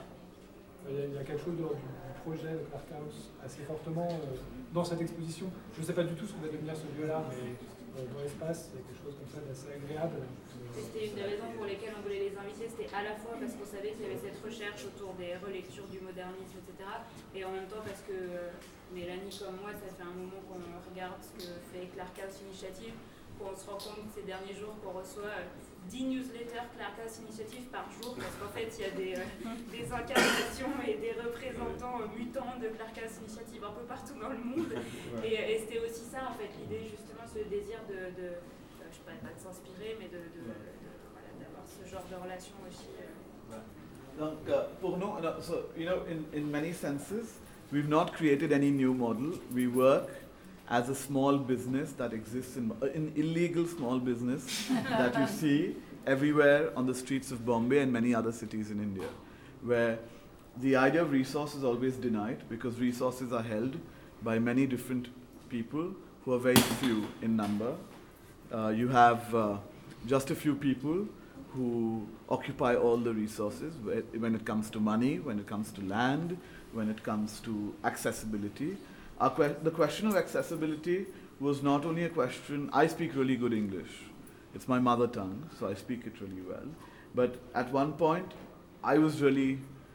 euh, il y a, il y a quelque chose de l'ordre du projet de Clark House assez fortement euh, dans cette exposition. Je ne sais pas du tout ce que va devenir ce lieu-là, mais euh, dans l'espace, il y a quelque chose comme ça d'assez agréable. C'était une des raisons pour lesquelles on voulait les inviter, c'était à la fois parce qu'on savait qu'il y avait cette recherche autour des relectures du modernisme, et cetera. Et en même temps parce que Mélanie comme moi, ça fait un moment qu'on regarde ce que fait Clark House Initiative, qu'on se rend compte ces derniers jours qu'on reçoit dix newsletters Clark House Initiative par jour, parce qu'en fait il y a des, euh, des incarnations et des représentants euh, mutants de Clark House Initiative un peu partout dans le monde. Et, et c'était aussi ça en fait, l'idée justement, ce désir de... de je ne sais pas, pas de s'inspirer, mais de, de, de, de voilà, d'avoir ce genre de relation aussi. Euh. Donc, uh, pour nous, so, you know, in, in many senses, we've not created any new model. We work as a small business that exists in, uh, in illegal small business that you see everywhere on the streets of Bombay and many other cities in India, where the idea of resource is always denied because resources are held by many different people who are very few in number. Uh, you have uh, just a few people who occupy all the resources when it comes to money, when it comes to land, when it comes to accessibility. Our que- the question of accessibility was not only a question, I speak really good English. It's my mother tongue, so I speak it really well. But at one point, I was really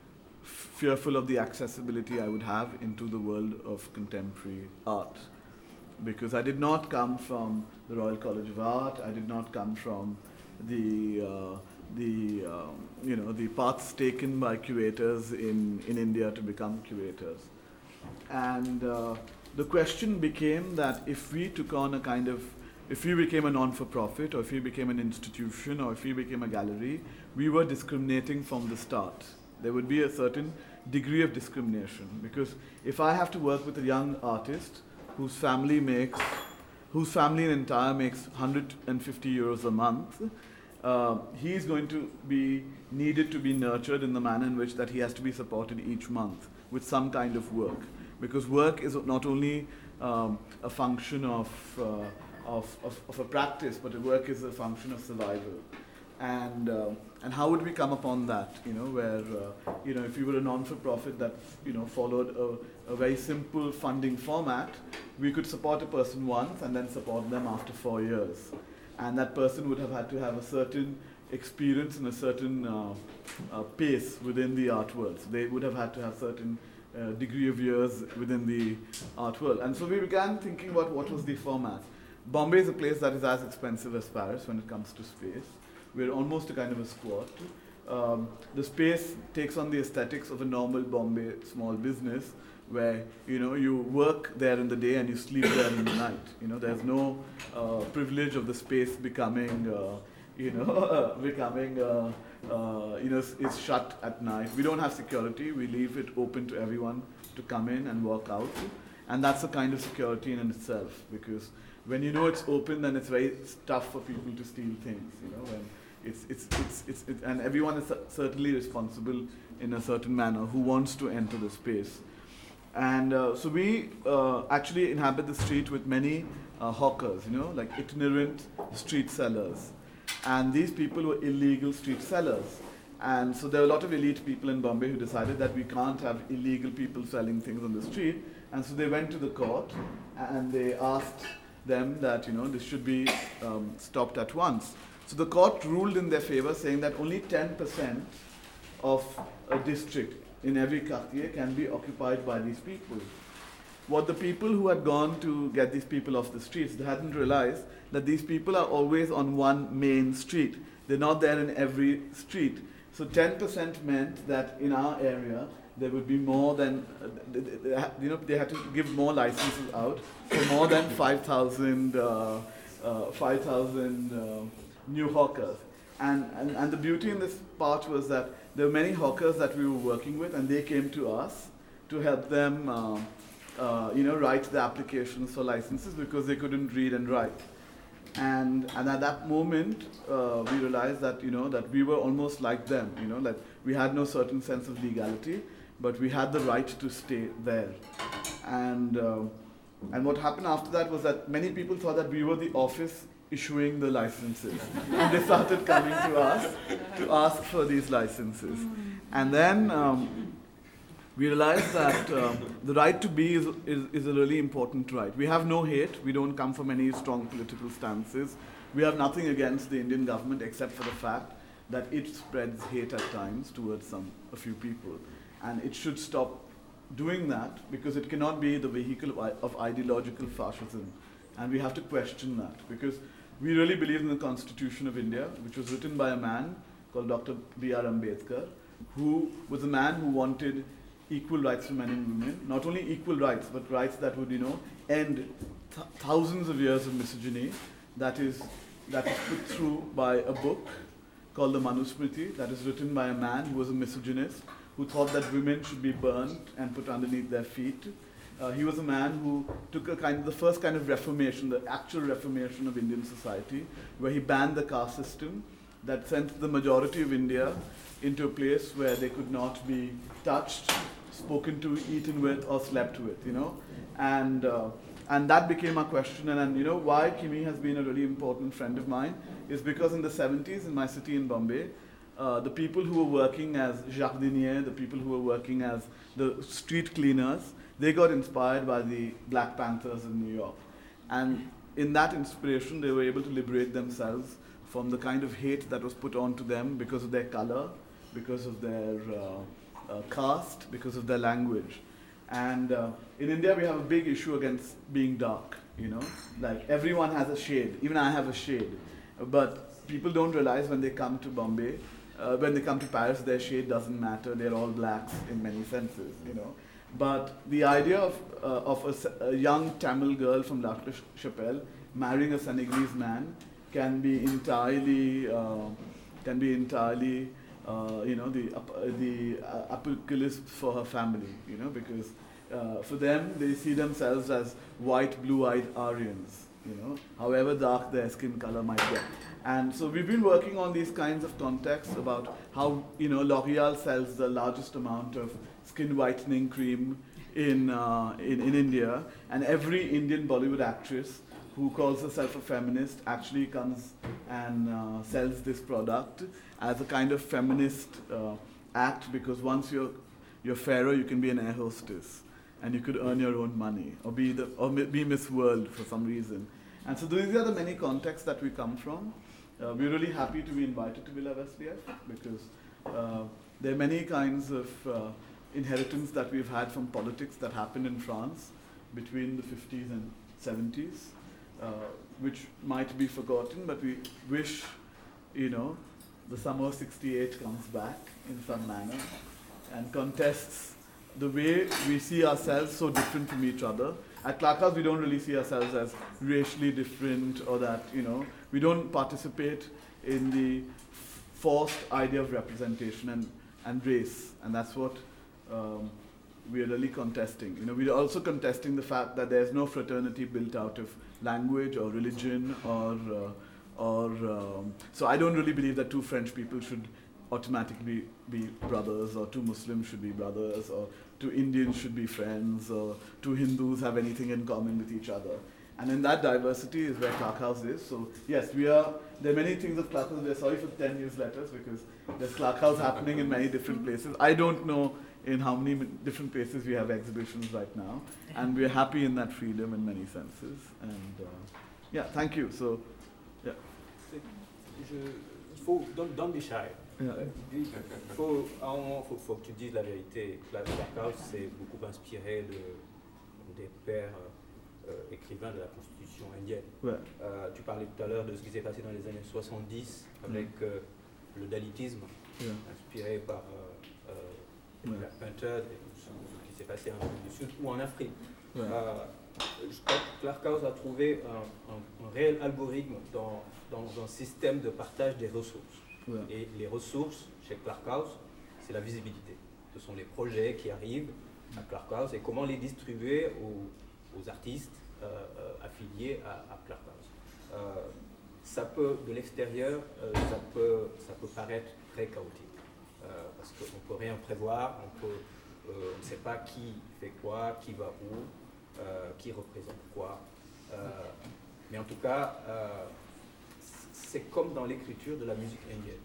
f- fearful of the accessibility I would have into the world of contemporary art. Because I did not come from the Royal College of Art, I did not come from the uh, the um, you know the paths taken by curators in, in India to become curators. And uh, the question became that if we took on a kind of, if we became a non-for-profit, or if we became an institution, or if we became a gallery, we were discriminating from the start. There would be a certain degree of discrimination, because if I have to work with a young artist whose family makes, whose family in entire makes one hundred fifty euros a month, uh, he is going to be needed to be nurtured in the manner in which that he has to be supported each month with some kind of work. Because work is not only um, a function of, uh, of, of, of a practice, but work is a function of survival. And uh, and how would we come upon that? You know, where uh, you know, if we were a non-for-profit that you know followed a, a very simple funding format, we could support a person once and then support them after four years, and that person would have had to have a certain experience in a certain uh, uh, pace within the art world. So they would have had to have certain uh, degree of years within the art world. And so we began thinking about what was the format. Bombay is a place that is as expensive as Paris when it comes to space. We're almost a kind of a squat. Um, the space takes on the aesthetics of a normal Bombay small business, where you know you work there in the day and you sleep there in the night. You know, there's no uh, privilege of the space becoming, uh, you know, becoming, uh, uh, you know, it's shut at night. We don't have security. We leave it open to everyone to come in and work out, and that's a kind of security in itself. Because when you know it's open, then it's very tough for people to steal things. You know, when it's it's it's it's, it's and everyone is certainly responsible in a certain manner who wants to enter the space. And uh, so we uh, actually inhabit the street with many uh, hawkers, you know, like itinerant street sellers. And these people were illegal street sellers. And so there were a lot of elite people in Bombay who decided that we can't have illegal people selling things on the street. And so they went to the court and they asked them that, you know, this should be um, stopped at once. So the court ruled in their favor, saying that only ten percent of a district in every quartier can be occupied by these people. What the people who had gone to get these people off the streets, they hadn't realized that these people are always on one main street. They're not there in every street. So ten percent meant that in our area, there would be more than, uh, you know, they had to give more licenses out for more than five thousand uh, uh, five thousand uh, new hawkers. And, and, and the beauty in this part was that there were many hawkers that we were working with, and they came to us to help them, uh, uh, you know, write the applications for licenses because they couldn't read and write. And and at that moment, uh, we realized that you know that we were almost like them. You know, like we had no certain sense of legality, but we had the right to stay there. And uh, and what happened after that was that many people thought that we were the office issuing the licenses. And they started coming to us to ask for these licenses. And then um, we realized that um, the right to be is, is, is a really important right. We have no hate. We don't come from any strong political stances. We have nothing against the Indian government except for the fact that it spreads hate at times towards some, a few people. And it should stop doing that because it cannot be the vehicle of, of ideological fascism. And we have to question that because we really believe in the Constitution of India, which was written by a man called Doctor B R Ambedkar, who was a man who wanted equal rights for men and women. Not only equal rights, but rights that would, you know, end th- thousands of years of misogyny that is that is put through by a book called the Manusmriti, that is written by a man who was a misogynist, who thought that women should be burnt and put underneath their feet. Uh, he was a man who took a kind of the first kind of reformation, the actual reformation of Indian society, where he banned the caste system that sent the majority of India into a place where they could not be touched, spoken to, eaten with, or slept with, you know. And uh, and that became our question. And, and you know why Kimi has been a really important friend of mine is because in the seventies in my city in Bombay, uh, the people who were working as jardiniers, the people who were working as the street cleaners, they got inspired by the Black Panthers in New York. And in that inspiration, they were able to liberate themselves from the kind of hate that was put on to them because of their color, because of their uh, uh, caste, because of their language. And uh, in India, we have a big issue against being dark, you know? Like, everyone has a shade. Even I have a shade. But people don't realize when they come to Bombay, uh, when they come to Paris, their shade doesn't matter. They're all blacks in many senses, you know? But the idea of, uh, of a, a young Tamil girl from La Chapelle marrying a Senegalese man can be entirely, uh, can be entirely, uh, you know, the uh, the uh, apocalypse for her family, you know, because uh, for them they see themselves as white, blue-eyed Aryans, you know, however dark their skin color might get. And so we've been working on these kinds of contexts about how, you know, L'Oreal sells the largest amount of skin whitening cream in, uh, in, in India, and every Indian Bollywood actress who calls herself a feminist actually comes and uh, sells this product as a kind of feminist uh, act, because once you're, you're fairer, you can be an air hostess, and you could earn your own money, or be, the, or be Miss World for some reason. And so these are the many contexts that we come from. uh, we're really happy to be invited to Villa S B F because uh, there are many kinds of uh, inheritance that we've had from politics that happened in France between the fifties and seventies, uh, which might be forgotten, but we wish, you know, the summer sixty-eight comes back in some manner and contests the way we see ourselves so different from each other. At Clark House, we don't really see ourselves as racially different or that, you know, we don't participate in the forced idea of representation and, and race, and that's what um, we are really contesting. You know, we are also contesting the fact that there's no fraternity built out of language or religion or, uh, or um, so I don't really believe that two French people should automatically be brothers, or two Muslims should be brothers, or two Indians should be friends, or two Hindus have anything in common with each other. And in that diversity is where Clark House is. So yes, we are, there are many things of Clark House. We're sorry for ten newsletters because there's Clark House happening in many different places. I don't know in how many different places we have exhibitions right now. And we're happy in that freedom in many senses. And uh, yeah, thank you. So, yeah. Je, il faut, don't, don't be shy. Yeah. Il faut, à un moment, faut, faut que tu dises la vérité. Clark House s'est beaucoup inspiré de, des pères euh, écrivains de la Constitution indienne. Ouais. Euh, tu parlais tout à l'heure de ce qui s'est passé dans les années soixante-dix avec mm. euh, le dalitisme, yeah. inspiré par euh, euh, ouais. Black Panther, et ce, ce qui s'est passé en Afrique du Sud ou en Afrique. Ouais. Euh, je crois que Clark House a trouvé un, un, un réel algorithme dans, dans un système de partage des ressources. Ouais. Et les ressources chez Clark House, c'est la visibilité. Ce sont les projets qui arrivent à Clark House et comment les distribuer aux, aux artistes euh, euh, affiliés à, à Clark House. Euh, ça peut, de l'extérieur, euh, ça, peut, ça peut paraître très chaotique. Euh, parce qu'on ne peut rien prévoir, on peut, euh, on ne sait pas qui fait quoi, qui va où, euh, qui représente quoi. Euh, mais en tout cas, euh, c'est comme dans l'écriture de la musique indienne.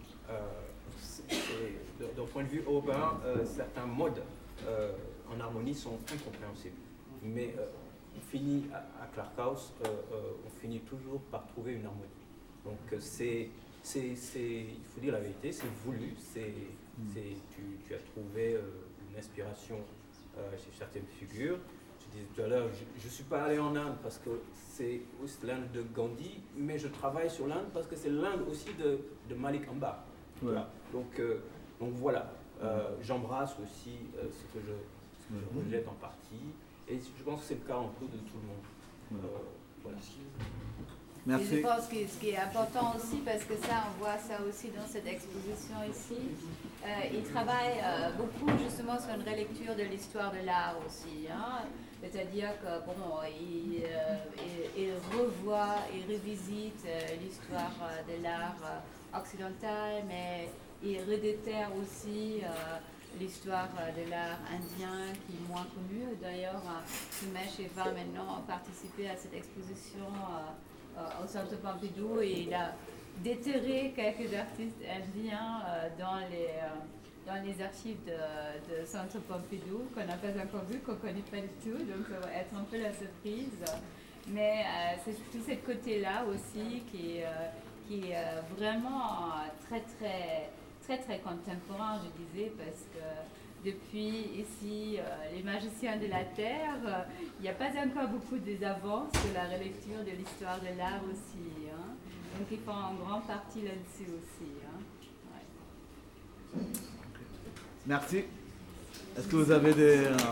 Euh, d'un point de vue urbain, euh, certains modes euh, en harmonie sont incompréhensibles. Mais euh, on finit à, à Clark House, euh, euh, on finit toujours par trouver une harmonie. Donc c'est, c'est, c'est, il faut dire la vérité, c'est voulu. C'est, c'est, tu, tu as trouvé euh, une inspiration euh, chez certaines figures. Je disais tout à l'heure, je ne suis pas allé en Inde parce que c'est l'Inde de Gandhi, mais je travaille sur l'Inde parce que c'est l'Inde aussi de, de Malik Ambar. Ouais. Voilà. Donc, euh, donc voilà, euh, j'embrasse aussi euh, ce que je, ce que je rejette en partie, et je pense que c'est le cas un peu de tout le monde. Euh, voilà. Merci. Et je pense que ce qui est important aussi, parce que ça, on voit ça aussi dans cette exposition ici, euh, il travaille euh, beaucoup justement sur une relecture de l'histoire de l'art aussi. Hein. C'est-à-dire que bon, il, euh, il, il revoit, il revisite euh, l'histoire euh, de l'art euh, occidental, mais il redéterre aussi euh, l'histoire euh, de l'art indien qui est moins connue. D'ailleurs, euh, Sumesh et va maintenant participer à cette exposition euh, euh, au Centre Pompidou et il a déterré quelques artistes indiens euh, dans les... Euh, dans les archives de, de Centre Pompidou, qu'on n'a pas encore vu, qu'on ne connaît pas du tout, donc ça va être un peu la surprise. Mais euh, c'est tout ce côté-là aussi qui, euh, qui est euh, vraiment très, très, très, très contemporain, je disais, parce que depuis ici, euh, les magiciens de la Terre, euh, il n'y a pas encore beaucoup d'avances de la relecture de l'histoire de l'art aussi. Hein. Donc ils font en grande partie là-dessus aussi. Hein. Ouais. Merci. Est-ce que vous avez des... Euh,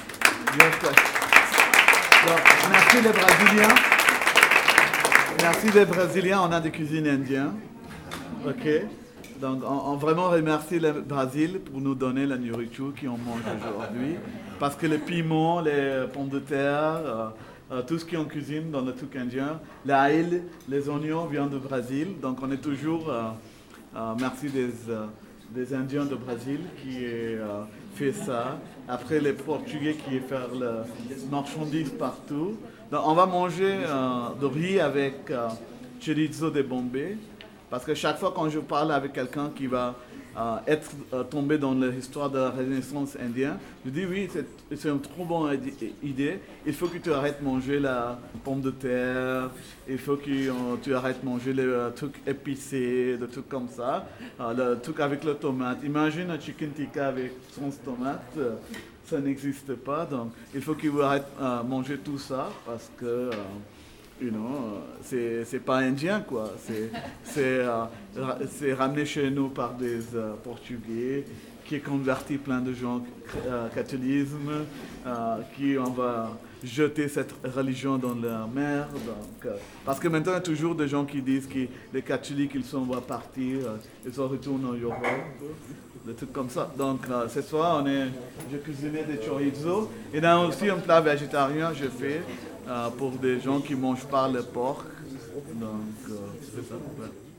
Donc, merci les Brésiliens. Merci les Brésiliens, on a des cuisines indiennes. Ok. Donc, on, on vraiment remercie le Brésil pour nous donner la nourriture qu'on mange aujourd'hui. Parce que les piments, les pommes de terre, euh, euh, tout ce qu'on cuisine dans le truc indien, l'ail, les oignons viennent du Brésil. Donc, on est toujours... Euh, euh, merci des... Euh, des Indiens de Brésil qui euh, fait ça. Après les Portugais qui font la marchandise partout. Donc on va manger euh, de riz avec euh, chorizo de Bombay. Parce que chaque fois quand je parle avec quelqu'un qui va euh, être euh, tombé dans l'histoire de la Renaissance indienne. Je dis oui, c'est, c'est une trop bonne idée. Il faut que tu arrêtes de manger la pomme de terre, il faut que euh, tu arrêtes de manger les euh, trucs épicés, des trucs comme ça, euh, le truc avec la tomate. Imagine un chicken tikka avec sauce tomate, euh, ça n'existe pas. Donc il faut que tu arrêtes de euh, manger tout ça parce que euh, you know, c'est, c'est pas indien, quoi. C'est, c'est, euh, c'est ramené chez nous par des euh, Portugais qui ont converti plein de gens au euh, catholisme, euh, qui on va jeter cette religion dans la mer. Donc, euh, parce que maintenant, il y a toujours des gens qui disent que les catholiques, ils sont va partir, euh, ils se retournent en Europe, des trucs comme ça. Donc, euh, cette fois, on est, j'ai cuisiné des chorizo. Et là aussi, un plat végétarien, je fais. Euh, pour des gens qui ne mangent pas le porc. Donc, euh, c'est ça. Ouais.